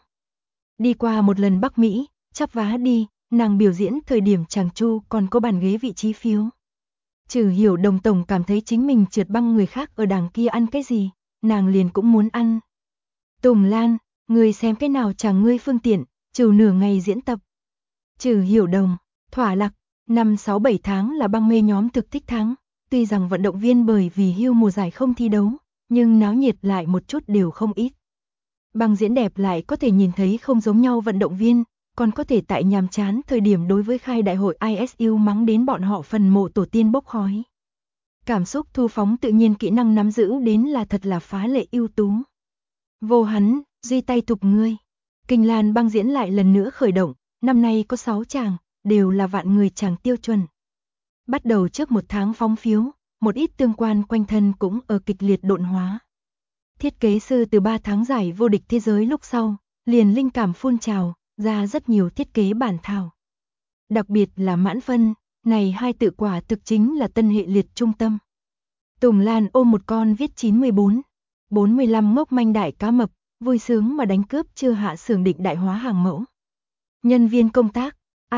Đi qua một lần Bắc Mỹ, chắp vá đi, nàng biểu diễn thời điểm chàng chu còn có bàn ghế vị trí phiếu. Trừ Hiểu Đồng tổng cảm thấy chính mình trượt băng người khác ở đằng kia ăn cái gì, nàng liền cũng muốn ăn. Tùng Lan, ngươi xem cái nào chàng ngươi phương tiện, trừ nửa ngày diễn tập. Trừ Hiểu Đồng, thỏa lạc, 5-6-7 tháng là băng mê nhóm thực thích tháng, tuy rằng vận động viên bởi vì hưu mùa giải không thi đấu, nhưng náo nhiệt lại một chút đều không ít. Băng diễn đẹp lại có thể nhìn thấy không giống nhau vận động viên, còn có thể tại nhàm chán thời điểm đối với khai đại hội ISU mắng đến bọn họ phần mộ tổ tiên bốc khói. Cảm xúc thu phóng tự nhiên kỹ năng nắm giữ đến là thật là phá lệ ưu tú. Vô hắn, duy tay tục ngươi. Kinh Lan băng diễn lại lần nữa khởi động, năm nay có 6 chàng, đều là vạn người chàng tiêu chuẩn. Bắt đầu trước 1 tháng phóng phiếu, một ít tương quan quanh thân cũng ở kịch liệt độn hóa. Thiết kế sư từ 3 tháng giải vô địch thế giới lúc sau, liền linh cảm phun trào, ra rất nhiều thiết kế bản thảo. Đặc biệt là mãn phân, này hai tự quả thực chính là tân hệ liệt trung tâm. Tùng Lan ôm một con viết 914, 45 ngốc manh đại cá mập, vui sướng mà đánh cướp chưa hạ xưởng định đại hóa hàng mẫu. Nhân viên công tác,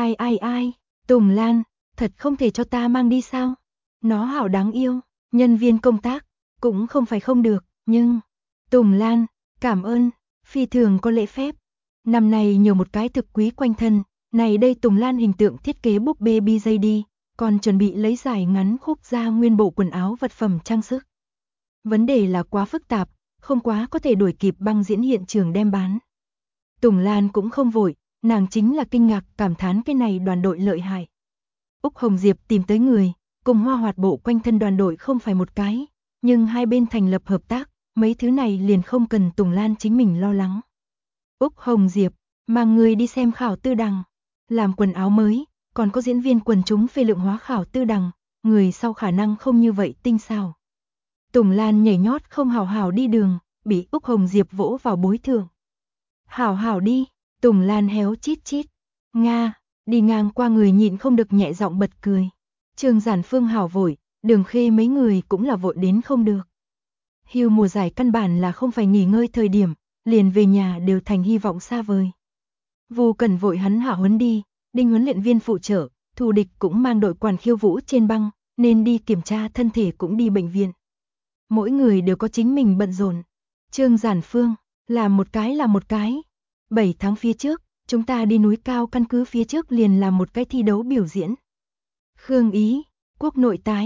ai, Tùng Lan, thật không thể cho ta mang đi sao? Nó hảo đáng yêu, nhân viên công tác, cũng không phải không được, nhưng... Tùng Lan, cảm ơn, phi thường có lễ phép. Năm nay nhiều một cái thực quý quanh thân, này đây Tùng Lan hình tượng thiết kế búp bê BJD, còn chuẩn bị lấy giải ngắn khúc ra nguyên bộ quần áo vật phẩm trang sức. Vấn đề là quá phức tạp, không quá có thể đuổi kịp băng diễn hiện trường đem bán. Tùng Lan cũng không vội, nàng chính là kinh ngạc cảm thán cái này đoàn đội lợi hại. Úc Hồng Diệp tìm tới người, cùng Hoa Hoạt bộ quanh thân đoàn đội không phải một cái, nhưng hai bên thành lập hợp tác, mấy thứ này liền không cần Tùng Lan chính mình lo lắng. Úc Hồng Diệp, mang người đi xem khảo tư đằng, làm quần áo mới, còn có diễn viên quần chúng phê lượng hóa khảo tư đằng, người sau khả năng không như vậy tinh xảo. Tùng Lan nhảy nhót không hào hào đi đường, bị Úc Hồng Diệp vỗ vào bối thượng. Hảo hảo đi, Tùng Lan héo chít chít. Nga, đi ngang qua người nhịn không được nhẹ giọng bật cười. Trương Giản Phương hảo vội, Đường Khê mấy người cũng là vội đến không được. Hưu mùa giải căn bản là không phải nghỉ ngơi thời điểm, liền về nhà đều thành hy vọng xa vời. Vu Cần vội hắn hạ huấn đi, Đinh huấn luyện viên phụ trợ, thù địch cũng mang đội quản khiêu vũ trên băng, nên đi kiểm tra thân thể cũng đi bệnh viện. Mỗi người đều có chính mình bận rộn. Trương Giản Phương, làm một cái. 7 tháng phía trước, chúng ta đi núi cao căn cứ phía trước liền làm một cái thi đấu biểu diễn. Khương Ý, quốc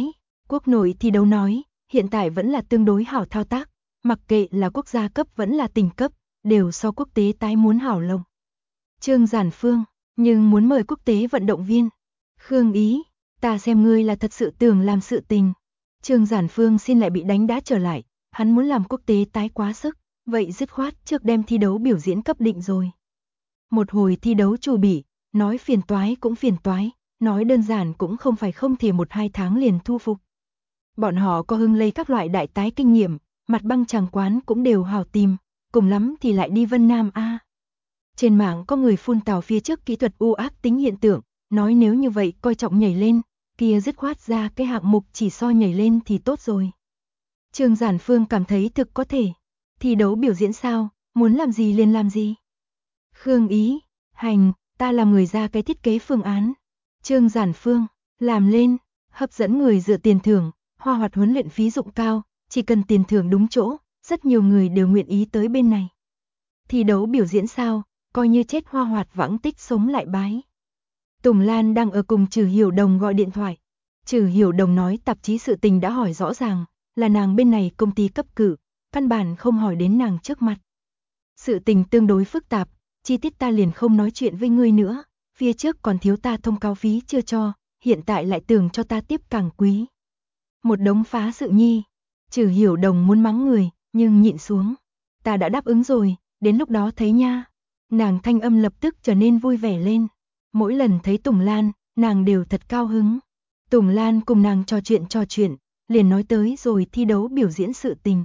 nội thi đấu nói, hiện tại vẫn là tương đối hảo thao tác, mặc kệ là quốc gia cấp vẫn là tỉnh cấp, đều so quốc tế tái muốn hảo lông. Trương Giản Phương, nhưng muốn mời quốc tế vận động viên. Khương Ý, ta xem ngươi là thật sự tưởng làm sự tình. Trương Giản Phương xin lại bị đánh đá trở lại, hắn muốn làm quốc tế tái quá sức, vậy dứt khoát trước đem thi đấu biểu diễn cấp định rồi. Một hồi thi đấu chủ bị, nói phiền toái cũng phiền toái, nói đơn giản cũng không phải không thể 1-2 tháng liền thu phục. Bọn họ có hưng lấy các loại đại tái kinh nghiệm, mặt băng chàng quán cũng đều hào tìm, cùng lắm thì lại đi Vân Nam A. Trên mạng có người phun tào phía trước kỹ thuật u ác tính hiện tượng, nói nếu như vậy coi trọng nhảy lên, kia dứt khoát ra cái hạng mục chỉ so nhảy lên thì tốt rồi. Trương Giản Phương cảm thấy thực có thể. Thi đấu biểu diễn sao, muốn làm gì liền làm gì. Khương Ý, hành, ta làm người ra cái thiết kế phương án. Trương Giản Phương, làm lên, hấp dẫn người dựa tiền thưởng, Hoa Hoạt huấn luyện phí dụng cao, chỉ cần tiền thưởng đúng chỗ, rất nhiều người đều nguyện ý tới bên này. Thi đấu biểu diễn sao, coi như chết Hoa Hoạt vãng tích sống lại bái. Tùng Lan đang ở cùng Trừ Hiểu Đồng gọi điện thoại. Trừ Hiểu Đồng nói tạp chí sự tình đã hỏi rõ ràng, là nàng bên này công ty cấp cử, căn bản không hỏi đến nàng trước mặt. Sự tình tương đối phức tạp, chi tiết ta liền không nói chuyện với ngươi nữa, phía trước còn thiếu ta thông cáo phí chưa cho, hiện tại lại tưởng cho ta tiếp càng quý. Một đống phá sự nhi, Trừ Hiểu Đồng muốn mắng người, nhưng nhịn xuống. Ta đã đáp ứng rồi, đến lúc đó thấy nha. Nàng thanh âm lập tức trở nên vui vẻ lên. Mỗi lần thấy Tùng Lan, nàng đều thật cao hứng. Tùng Lan cùng nàng trò chuyện, liền nói tới rồi thi đấu biểu diễn sự tình.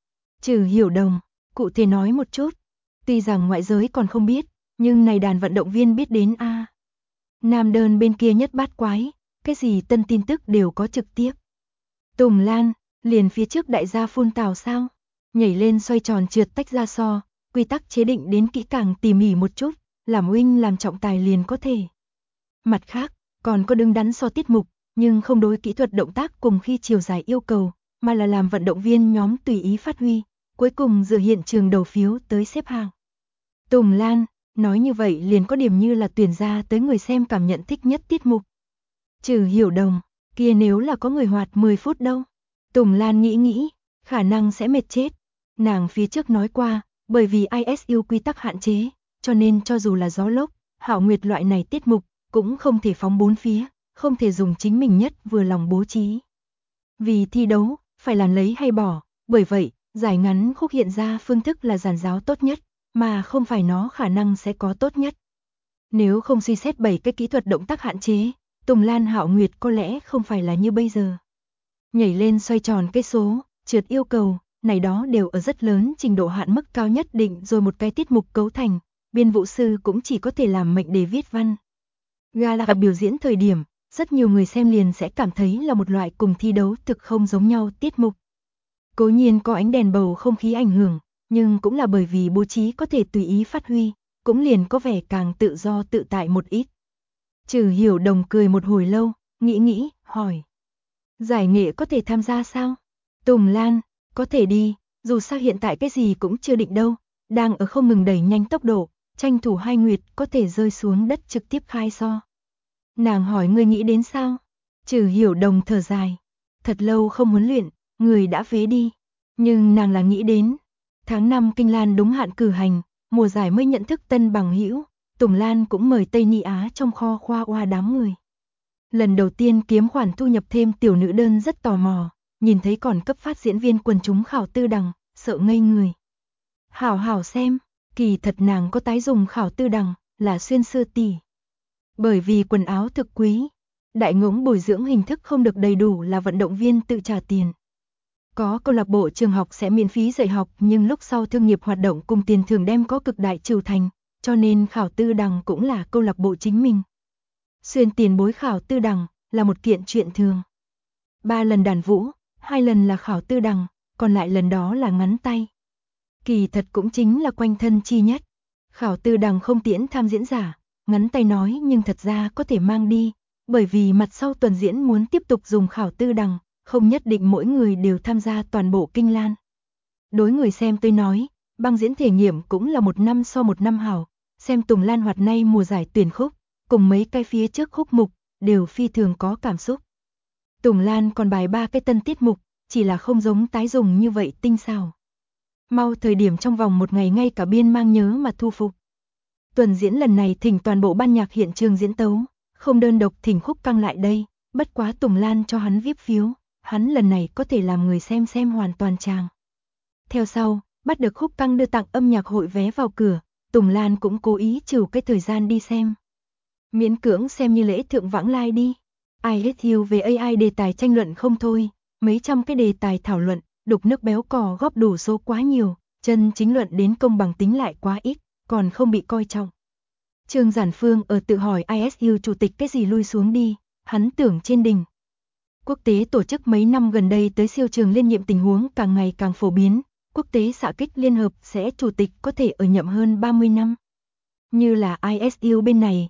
Trừ Hiểu Đồng, cụ thể nói một chút. Tuy rằng ngoại giới còn không biết, nhưng này đàn vận động viên biết đến a. Nam đơn bên kia nhất bát quái, cái gì tân tin tức đều có trực tiếp. Tùng Lan, liền phía trước đại gia phun tào sao? Nhảy lên xoay tròn trượt tách ra so, quy tắc chế định đến kỹ càng tỉ mỉ một chút, làm huynh làm trọng tài liền có thể. Mặt khác, còn có đứng đắn so tiết mục, nhưng không đối kỹ thuật động tác cùng khi chiều dài yêu cầu, mà là làm vận động viên nhóm tùy ý phát huy, cuối cùng dựa hiện trường đầu phiếu tới xếp hạng. Tùng Lan, nói như vậy liền có điểm như là tuyển ra tới người xem cảm nhận thích nhất tiết mục. Trừ Hiểu Đồng, kia nếu là có người hoạt 10 phút đâu. Tùng Lan nghĩ, khả năng sẽ mệt chết. Nàng phía trước nói qua, bởi vì ISU quy tắc hạn chế, cho nên cho dù là gió lốc, hảo nguyệt loại này tiết mục, cũng không thể phóng bốn phía, không thể dùng chính mình nhất vừa lòng bố trí. Vì thi đấu, phải làm lấy hay bỏ, bởi vậy, giải ngắn khúc hiện ra phương thức là giản giáo tốt nhất, mà không phải nó khả năng sẽ có tốt nhất. Nếu không suy xét 7 cái kỹ thuật động tác hạn chế, Tùng Lan hạo nguyệt có lẽ không phải là như bây giờ. Nhảy lên xoay tròn cái số, trượt yêu cầu, này đó đều ở rất lớn trình độ hạn mức cao nhất định rồi một cái tiết mục cấu thành, biên vũ sư cũng chỉ có thể làm mệnh để viết văn. Gala biểu diễn thời điểm, rất nhiều người xem liền sẽ cảm thấy là một loại cùng thi đấu thực không giống nhau tiết mục. Cố nhiên có ánh đèn bầu không khí ảnh hưởng, nhưng cũng là bởi vì bố trí có thể tùy ý phát huy, cũng liền có vẻ càng tự do tự tại một ít. Trừ Hiểu Đồng cười một hồi lâu, nghĩ, hỏi. Giải nghệ có thể tham gia sao? Tùng Lan, có thể đi, dù sao hiện tại cái gì cũng chưa định đâu, đang ở không ngừng đẩy nhanh tốc độ, tranh thủ 2 nguyệt có thể rơi xuống đất trực tiếp khai so. Nàng hỏi ngươi nghĩ đến sao? Trừ Hiểu Đồng thở dài. Thật lâu không huấn luyện, người đã phế đi. Nhưng nàng là nghĩ đến. Tháng 5 Kinh Lan đúng hạn cử hành, mùa giải mới nhận thức tân bằng hữu, Tùng Lan cũng mời Tây Ni Á trong kho khoa oa đám người. Lần đầu tiên kiếm khoản thu nhập thêm tiểu nữ đơn rất tò mò, nhìn thấy còn cấp phát diễn viên quần chúng khảo tư đằng, sợ ngây người. Hảo xem, kỳ thật nàng có tái dùng khảo tư đằng, là xuyên xưa tỷ. Bởi vì quần áo thực quý, đại ngỗng bồi dưỡng hình thức không được đầy đủ là vận động viên tự trả tiền. Có câu lạc bộ trường học sẽ miễn phí dạy học nhưng lúc sau thương nghiệp hoạt động cùng tiền thưởng đem có cực đại trừu thành, cho nên khảo tư đằng cũng là câu lạc bộ chính mình. Xuyên tiền bối khảo tư đằng là một kiện chuyện thường. 3 lần đàn vũ, 2 lần là khảo tư đằng, còn lại lần đó là ngắn tay. Kỳ thật cũng chính là quanh thân chi nhất. Khảo tư đằng không tiễn tham diễn giả, ngắn tay nói nhưng thật ra có thể mang đi, bởi vì mặt sau tuần diễn muốn tiếp tục dùng khảo tư đằng, không nhất định mỗi người đều tham gia toàn bộ Kinh Lan. Đối người xem tôi nói, băng diễn thể nghiệm cũng là một năm so một năm hảo, xem Tùng Lan hoạt nay mùa giải tuyển khúc, cùng mấy cái phía trước khúc mục, đều phi thường có cảm xúc. Tùng Lan còn bài 3 cái tân tiết mục, chỉ là không giống tái dùng như vậy tinh xảo. Mau thời điểm trong vòng một ngày ngay cả biên mang nhớ mà thu phục. Tuần diễn lần này thỉnh toàn bộ ban nhạc hiện trường diễn tấu, không đơn độc thỉnh khúc căng lại đây, bất quá Tùng Lan cho hắn VIP phiếu, hắn lần này có thể làm người xem hoàn toàn tràng. Theo sau, bắt được khúc căng đưa tặng âm nhạc hội vé vào cửa, Tùng Lan cũng cố ý trừ cái thời gian đi xem. Miễn cưỡng xem như lễ thượng vãng lai đi. ISU về AI đề tài tranh luận không thôi, mấy trăm cái đề tài thảo luận, đục nước béo cò góp đủ số quá nhiều, chân chính luận đến công bằng tính lại quá ít, còn không bị coi trọng. Trương Giản Phương ở tự hỏi ISU chủ tịch cái gì lui xuống đi, hắn tưởng trên đỉnh. Quốc tế tổ chức mấy năm gần đây tới siêu trường liên nhiệm tình huống càng ngày càng phổ biến, quốc tế xạ kích liên hợp sẽ chủ tịch có thể ở nhậm hơn 30 năm. Như là ISU bên này,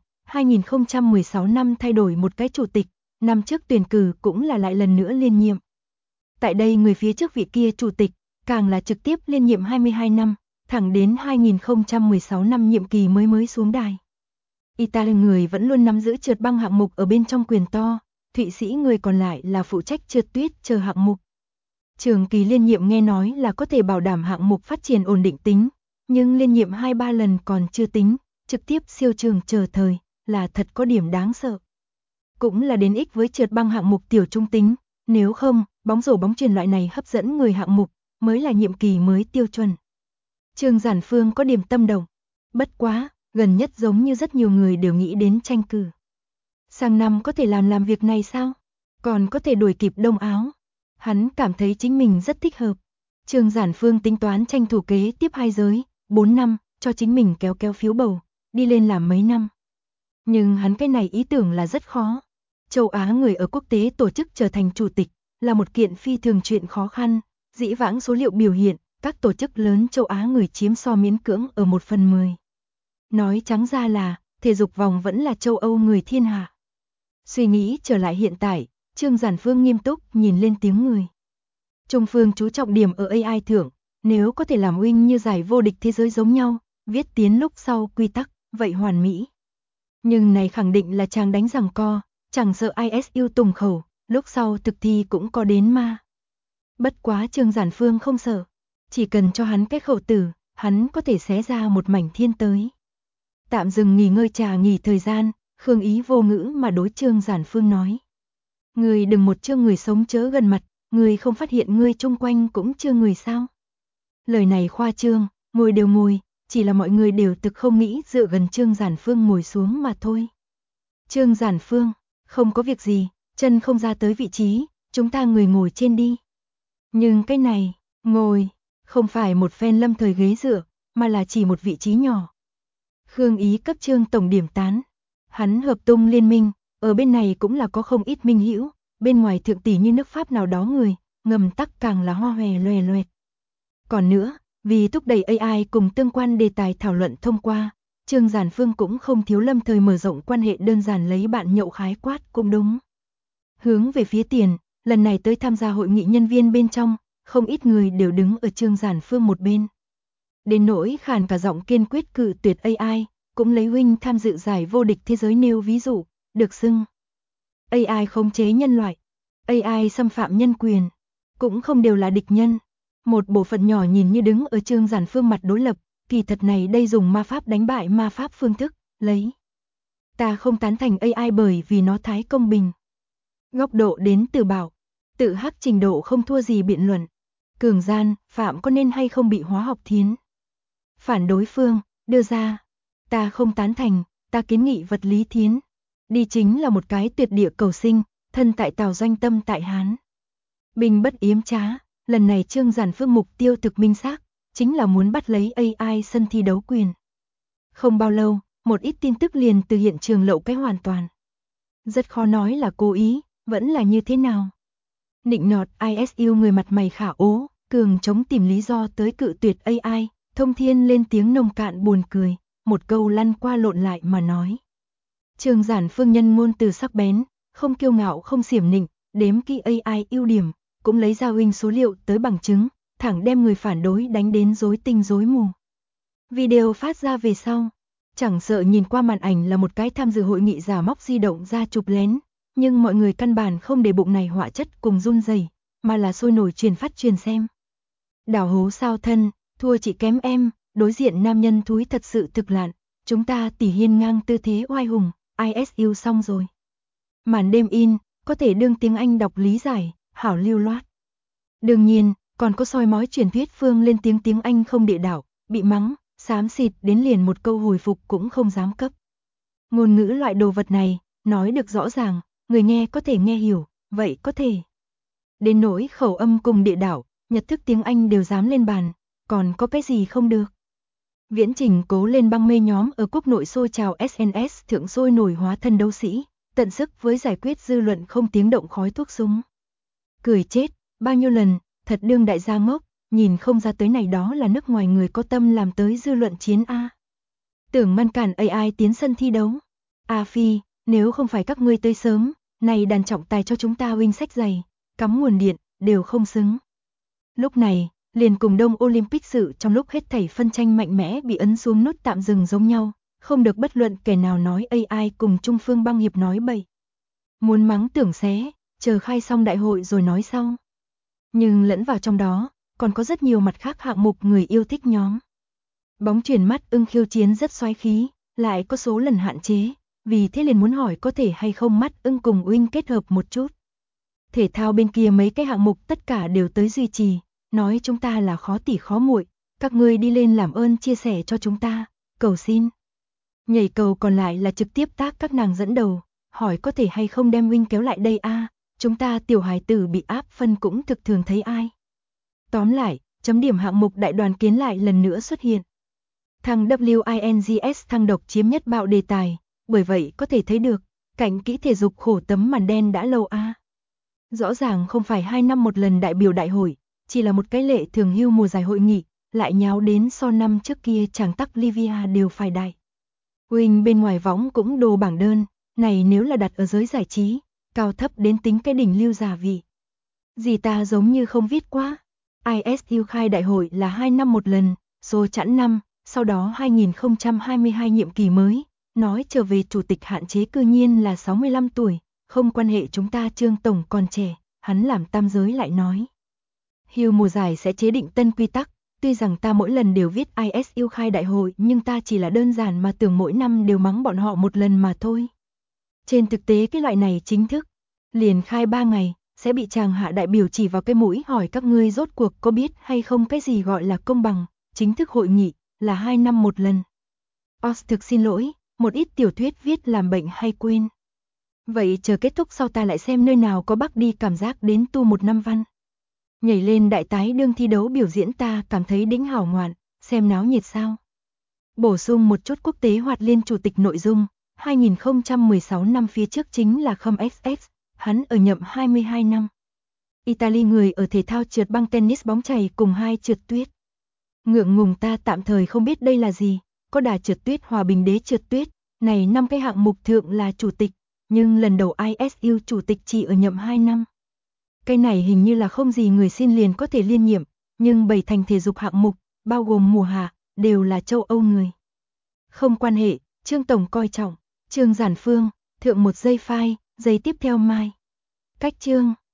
2016 năm thay đổi một cái chủ tịch, năm trước tuyển cử cũng là lại lần nữa liên nhiệm. Tại đây người phía trước vị kia chủ tịch, càng là trực tiếp liên nhiệm 22 năm, thẳng đến 2016 năm nhiệm kỳ mới xuống đài. Italy người vẫn luôn nắm giữ trượt băng hạng mục ở bên trong quyền to, Thụy Sĩ người còn lại là phụ trách trượt tuyết chờ hạng mục. Trường kỳ liên nhiệm nghe nói là có thể bảo đảm hạng mục phát triển ổn định tính, nhưng liên nhiệm 2-3 lần còn chưa tính, trực tiếp siêu trường chờ thời, là thật có điểm đáng sợ. Cũng là đến ích với trượt băng hạng mục tiểu trung tính, nếu không, bóng rổ bóng chuyền loại này hấp dẫn người hạng mục, mới là nhiệm kỳ mới tiêu chuẩn. Trương Giản Phương có điểm tâm động, bất quá, gần nhất giống như rất nhiều người đều nghĩ đến tranh cử. Sang năm có thể làm việc này sao? còn có thể đuổi kịp Đông Áo. Hắn cảm thấy chính mình rất thích hợp. Trương Giản Phương tính toán tranh thủ kế tiếp 2 giới, 4 năm, cho chính mình kéo kéo phiếu bầu, đi lên làm mấy năm. Nhưng hắn cái này ý tưởng là rất khó. Châu Á người ở quốc tế tổ chức trở thành chủ tịch, là một kiện phi thường chuyện khó khăn, dĩ vãng số liệu biểu hiện, các tổ chức lớn châu Á người chiếm so miễn cưỡng ở 1/10. Nói trắng ra là, thể dục vòng vẫn là châu Âu người thiên hạ. Suy nghĩ trở lại hiện tại, Trương Giản Phương nghiêm túc nhìn lên tiếng người. Trung Phương chú trọng điểm ở AI thưởng, nếu có thể làm win như giải vô địch thế giới giống nhau, viết tiến lúc sau quy tắc, vậy hoàn mỹ. Nhưng này khẳng định là chàng đánh giằng co, chẳng sợ ISU tùng khẩu, lúc sau thực thi cũng có đến ma. Bất quá Trương Giản Phương không sợ, chỉ cần cho hắn cái khẩu tử, hắn có thể xé ra một mảnh thiên tới. Tạm dừng nghỉ ngơi trà nghỉ thời gian, Khương Ý vô ngữ mà đối Trương Giản Phương nói. Người đừng một chương người sống chớ gần mặt, người không phát hiện người chung quanh cũng chưa người sao. Lời này khoa trương, ngồi đều ngồi, chỉ là mọi người đều thực không nghĩ dựa gần Trương Giản Phương ngồi xuống mà thôi. Trương Giản Phương, không có việc gì, chân không ra tới vị trí, chúng ta người ngồi trên đi. Nhưng cái này, ngồi, không phải một phen lâm thời ghế dựa, mà là chỉ một vị trí nhỏ. Khương Ý cấp Trương tổng điểm tán. Hắn hợp tung liên minh, ở bên này cũng là có không ít minh hữu, bên ngoài thượng tỷ như nước Pháp nào đó người, ngầm tắc càng là hoa hòe loè loẹt. Còn nữa, vì thúc đẩy AI cùng tương quan đề tài thảo luận thông qua, Trương Giản Phương cũng không thiếu lâm thời mở rộng quan hệ đơn giản lấy bạn nhậu khái quát cũng đúng. Hướng về phía tiền, lần này tới tham gia hội nghị nhân viên bên trong, không ít người đều đứng ở Trương Giản Phương một bên. Đến nỗi khàn cả giọng kiên quyết cự tuyệt AI, cũng lấy huynh tham dự giải vô địch thế giới nêu ví dụ, được xưng. AI khống chế nhân loại, AI xâm phạm nhân quyền, cũng không đều là địch nhân. Một bộ phận nhỏ nhìn như đứng ở Trương Giản Phương mặt đối lập, kỳ thật này đây dùng ma pháp đánh bại ma pháp phương thức, lấy. Ta không tán thành AI bởi vì nó thái công bình. Góc độ đến từ bảo, tự hắc trình độ không thua gì biện luận. Cường gian, phạm có nên hay không bị hóa học thiến. Phản đối phương, đưa ra. Ta không tán thành, ta kiến nghị vật lý thiến. Đi chính là một cái tuyệt địa cầu sinh, thân tại Tào doanh tâm tại Hán. Bình bất yếm trá, lần này Trương Giản Phương mục tiêu thực minh xác, chính là muốn bắt lấy AI sân thi đấu quyền. Không bao lâu, một ít tin tức liền từ hiện trường lậu cái hoàn toàn. Rất khó nói là cố ý, vẫn là như thế nào. Nịnh nọt ISU người mặt mày khả ố, cường chống tìm lý do tới cự tuyệt AI, Thông Thiên lên tiếng nông cạn buồn cười, một câu lăn qua lộn lại mà nói. Trương Giản Phương nhân ngôn từ sắc bén, không kiêu ngạo không xiểm nịnh, đếm kỹ AI ưu điểm, cũng lấy ra huynh số liệu tới bằng chứng, thẳng đem người phản đối đánh đến rối tinh rối mù. Video phát ra về sau, chẳng sợ nhìn qua màn ảnh là một cái tham dự hội nghị giả móc di động ra chụp lén, nhưng mọi người căn bản không để bụng này họa chất cùng run rẩy, mà là sôi nổi truyền phát truyền xem. Đảo hố sao thân, thua chị kém em, đối diện nam nhân thúi thật sự thực lạn, chúng ta tỉ hiên ngang tư thế oai hùng, ISU xong rồi. Màn đêm in, có thể đương tiếng Anh đọc lý giải, hảo lưu loát. Đương nhiên, còn có soi mói truyền thuyết phương lên tiếng Anh không địa đạo, bị mắng, xám xịt đến liền một câu hồi phục cũng không dám cấp. Ngôn ngữ loại đồ vật này, nói được rõ ràng, người nghe có thể nghe hiểu, vậy có thể. Đến nỗi khẩu âm cùng địa đạo, nhật thức tiếng Anh đều dám lên bàn, còn có cái gì không được. Viễn Trình cố lên băng mê nhóm ở quốc nội sôi trào SNS thượng sôi nổi hóa thân đấu sĩ, tận sức với giải quyết dư luận không tiếng động khói thuốc súng. Cười chết, bao nhiêu lần, thật đương đại gia ngốc, nhìn không ra tới này đó là nước ngoài người có tâm làm tới dư luận chiến A. Tưởng ngăn cản AI tiến sân thi đấu. A Phi, nếu không phải các ngươi tới sớm, này đàn trọng tài cho chúng ta huynh sách giày, cắm nguồn điện, đều không xứng. Lúc này, liền cùng Đông Olympic sự trong lúc hết thảy phân tranh mạnh mẽ bị ấn xuống nút tạm dừng giống nhau, không được bất luận kẻ nào nói AI cùng Trung Phương băng hiệp nói bậy. Muốn mắng tưởng xé, chờ khai xong đại hội rồi nói sau. Nhưng lẫn vào trong đó, còn có rất nhiều mặt khác hạng mục người yêu thích nhóm. Bóng chuyền mắt ưng khiêu chiến rất xoái khí, lại có số lần hạn chế, vì thế liền muốn hỏi có thể hay không mắt ưng cùng Wing kết hợp một chút. Thể thao bên kia mấy cái hạng mục tất cả đều tới duy trì, nói chúng ta là khó tỉ khó muội, các ngươi đi lên làm ơn chia sẻ cho chúng ta, cầu xin. Nhảy cầu còn lại là trực tiếp tác các nàng dẫn đầu, hỏi có thể hay không đem Wing kéo lại đây a, chúng ta tiểu hài tử bị áp phân cũng thực thường thấy ai. Tóm lại, chấm điểm hạng mục đại đoàn kiến lại lần nữa xuất hiện. Thằng WINGS thăng độc chiếm nhất bạo đề tài, bởi vậy có thể thấy được, cảnh kỹ thể dục khổ tấm màn đen đã lâu a. Rõ ràng không phải 2 năm một lần đại biểu đại hội, chỉ là một cái lệ thường hưu mùa giải hội nghị, lại nháo đến so năm trước kia chàng tắc Livia đều phải đại. Wing bên ngoài võng cũng đồ bảng đơn, này nếu là đặt ở giới giải trí, cao thấp đến tính cái đỉnh lưu giả vị. Gì ta giống như không viết quá. ISU khai đại hội là 2 năm một lần, số chẵn năm, sau đó 2022 nhiệm kỳ mới, nói trở về chủ tịch hạn chế cư nhiên là 65 tuổi, không quan hệ chúng ta Trương Tổng còn trẻ, hắn làm tam giới lại nói. Hưu mùa giải sẽ chế định tân quy tắc, tuy rằng ta mỗi lần đều viết ISU khai đại hội nhưng ta chỉ là đơn giản mà tưởng mỗi năm đều mắng bọn họ một lần mà thôi. Trên thực tế cái loại này chính thức, liền khai 3 ngày, sẽ bị chàng hạ đại biểu chỉ vào cái mũi hỏi các ngươi rốt cuộc có biết hay không cái gì gọi là công bằng, chính thức hội nghị, là 2 năm một lần. Thực xin lỗi, một ít tiểu thuyết viết làm bệnh hay quên. Vậy chờ kết thúc sau ta lại xem nơi nào có bắc đi cảm giác đến tu một năm văn. Nhảy lên đại tái đương thi đấu biểu diễn ta cảm thấy đĩnh hảo ngoạn, xem náo nhiệt sao. Bổ sung một chút quốc tế hoạt liên chủ tịch nội dung, 2016 năm phía trước chính là Khâm XX, hắn ở nhậm 22 năm. Italy người ở thể thao trượt băng tennis bóng chày cùng 2 trượt tuyết. Ngượng ngùng ta tạm thời không biết đây là gì, có đà trượt tuyết hòa bình đế trượt tuyết, này 5 cái hạng mục thượng là chủ tịch, nhưng lần đầu ISU chủ tịch chỉ ở nhậm 2 năm. Cái này hình như là không gì người xin liền có thể liên nhiệm, nhưng 7 thành thể dục hạng mục, bao gồm mùa hạ, đều là châu Âu người. Không quan hệ, Trương Tổng coi trọng, Trương Giản Phương, thượng 1 giây phai, giây tiếp theo mai. Cách Trương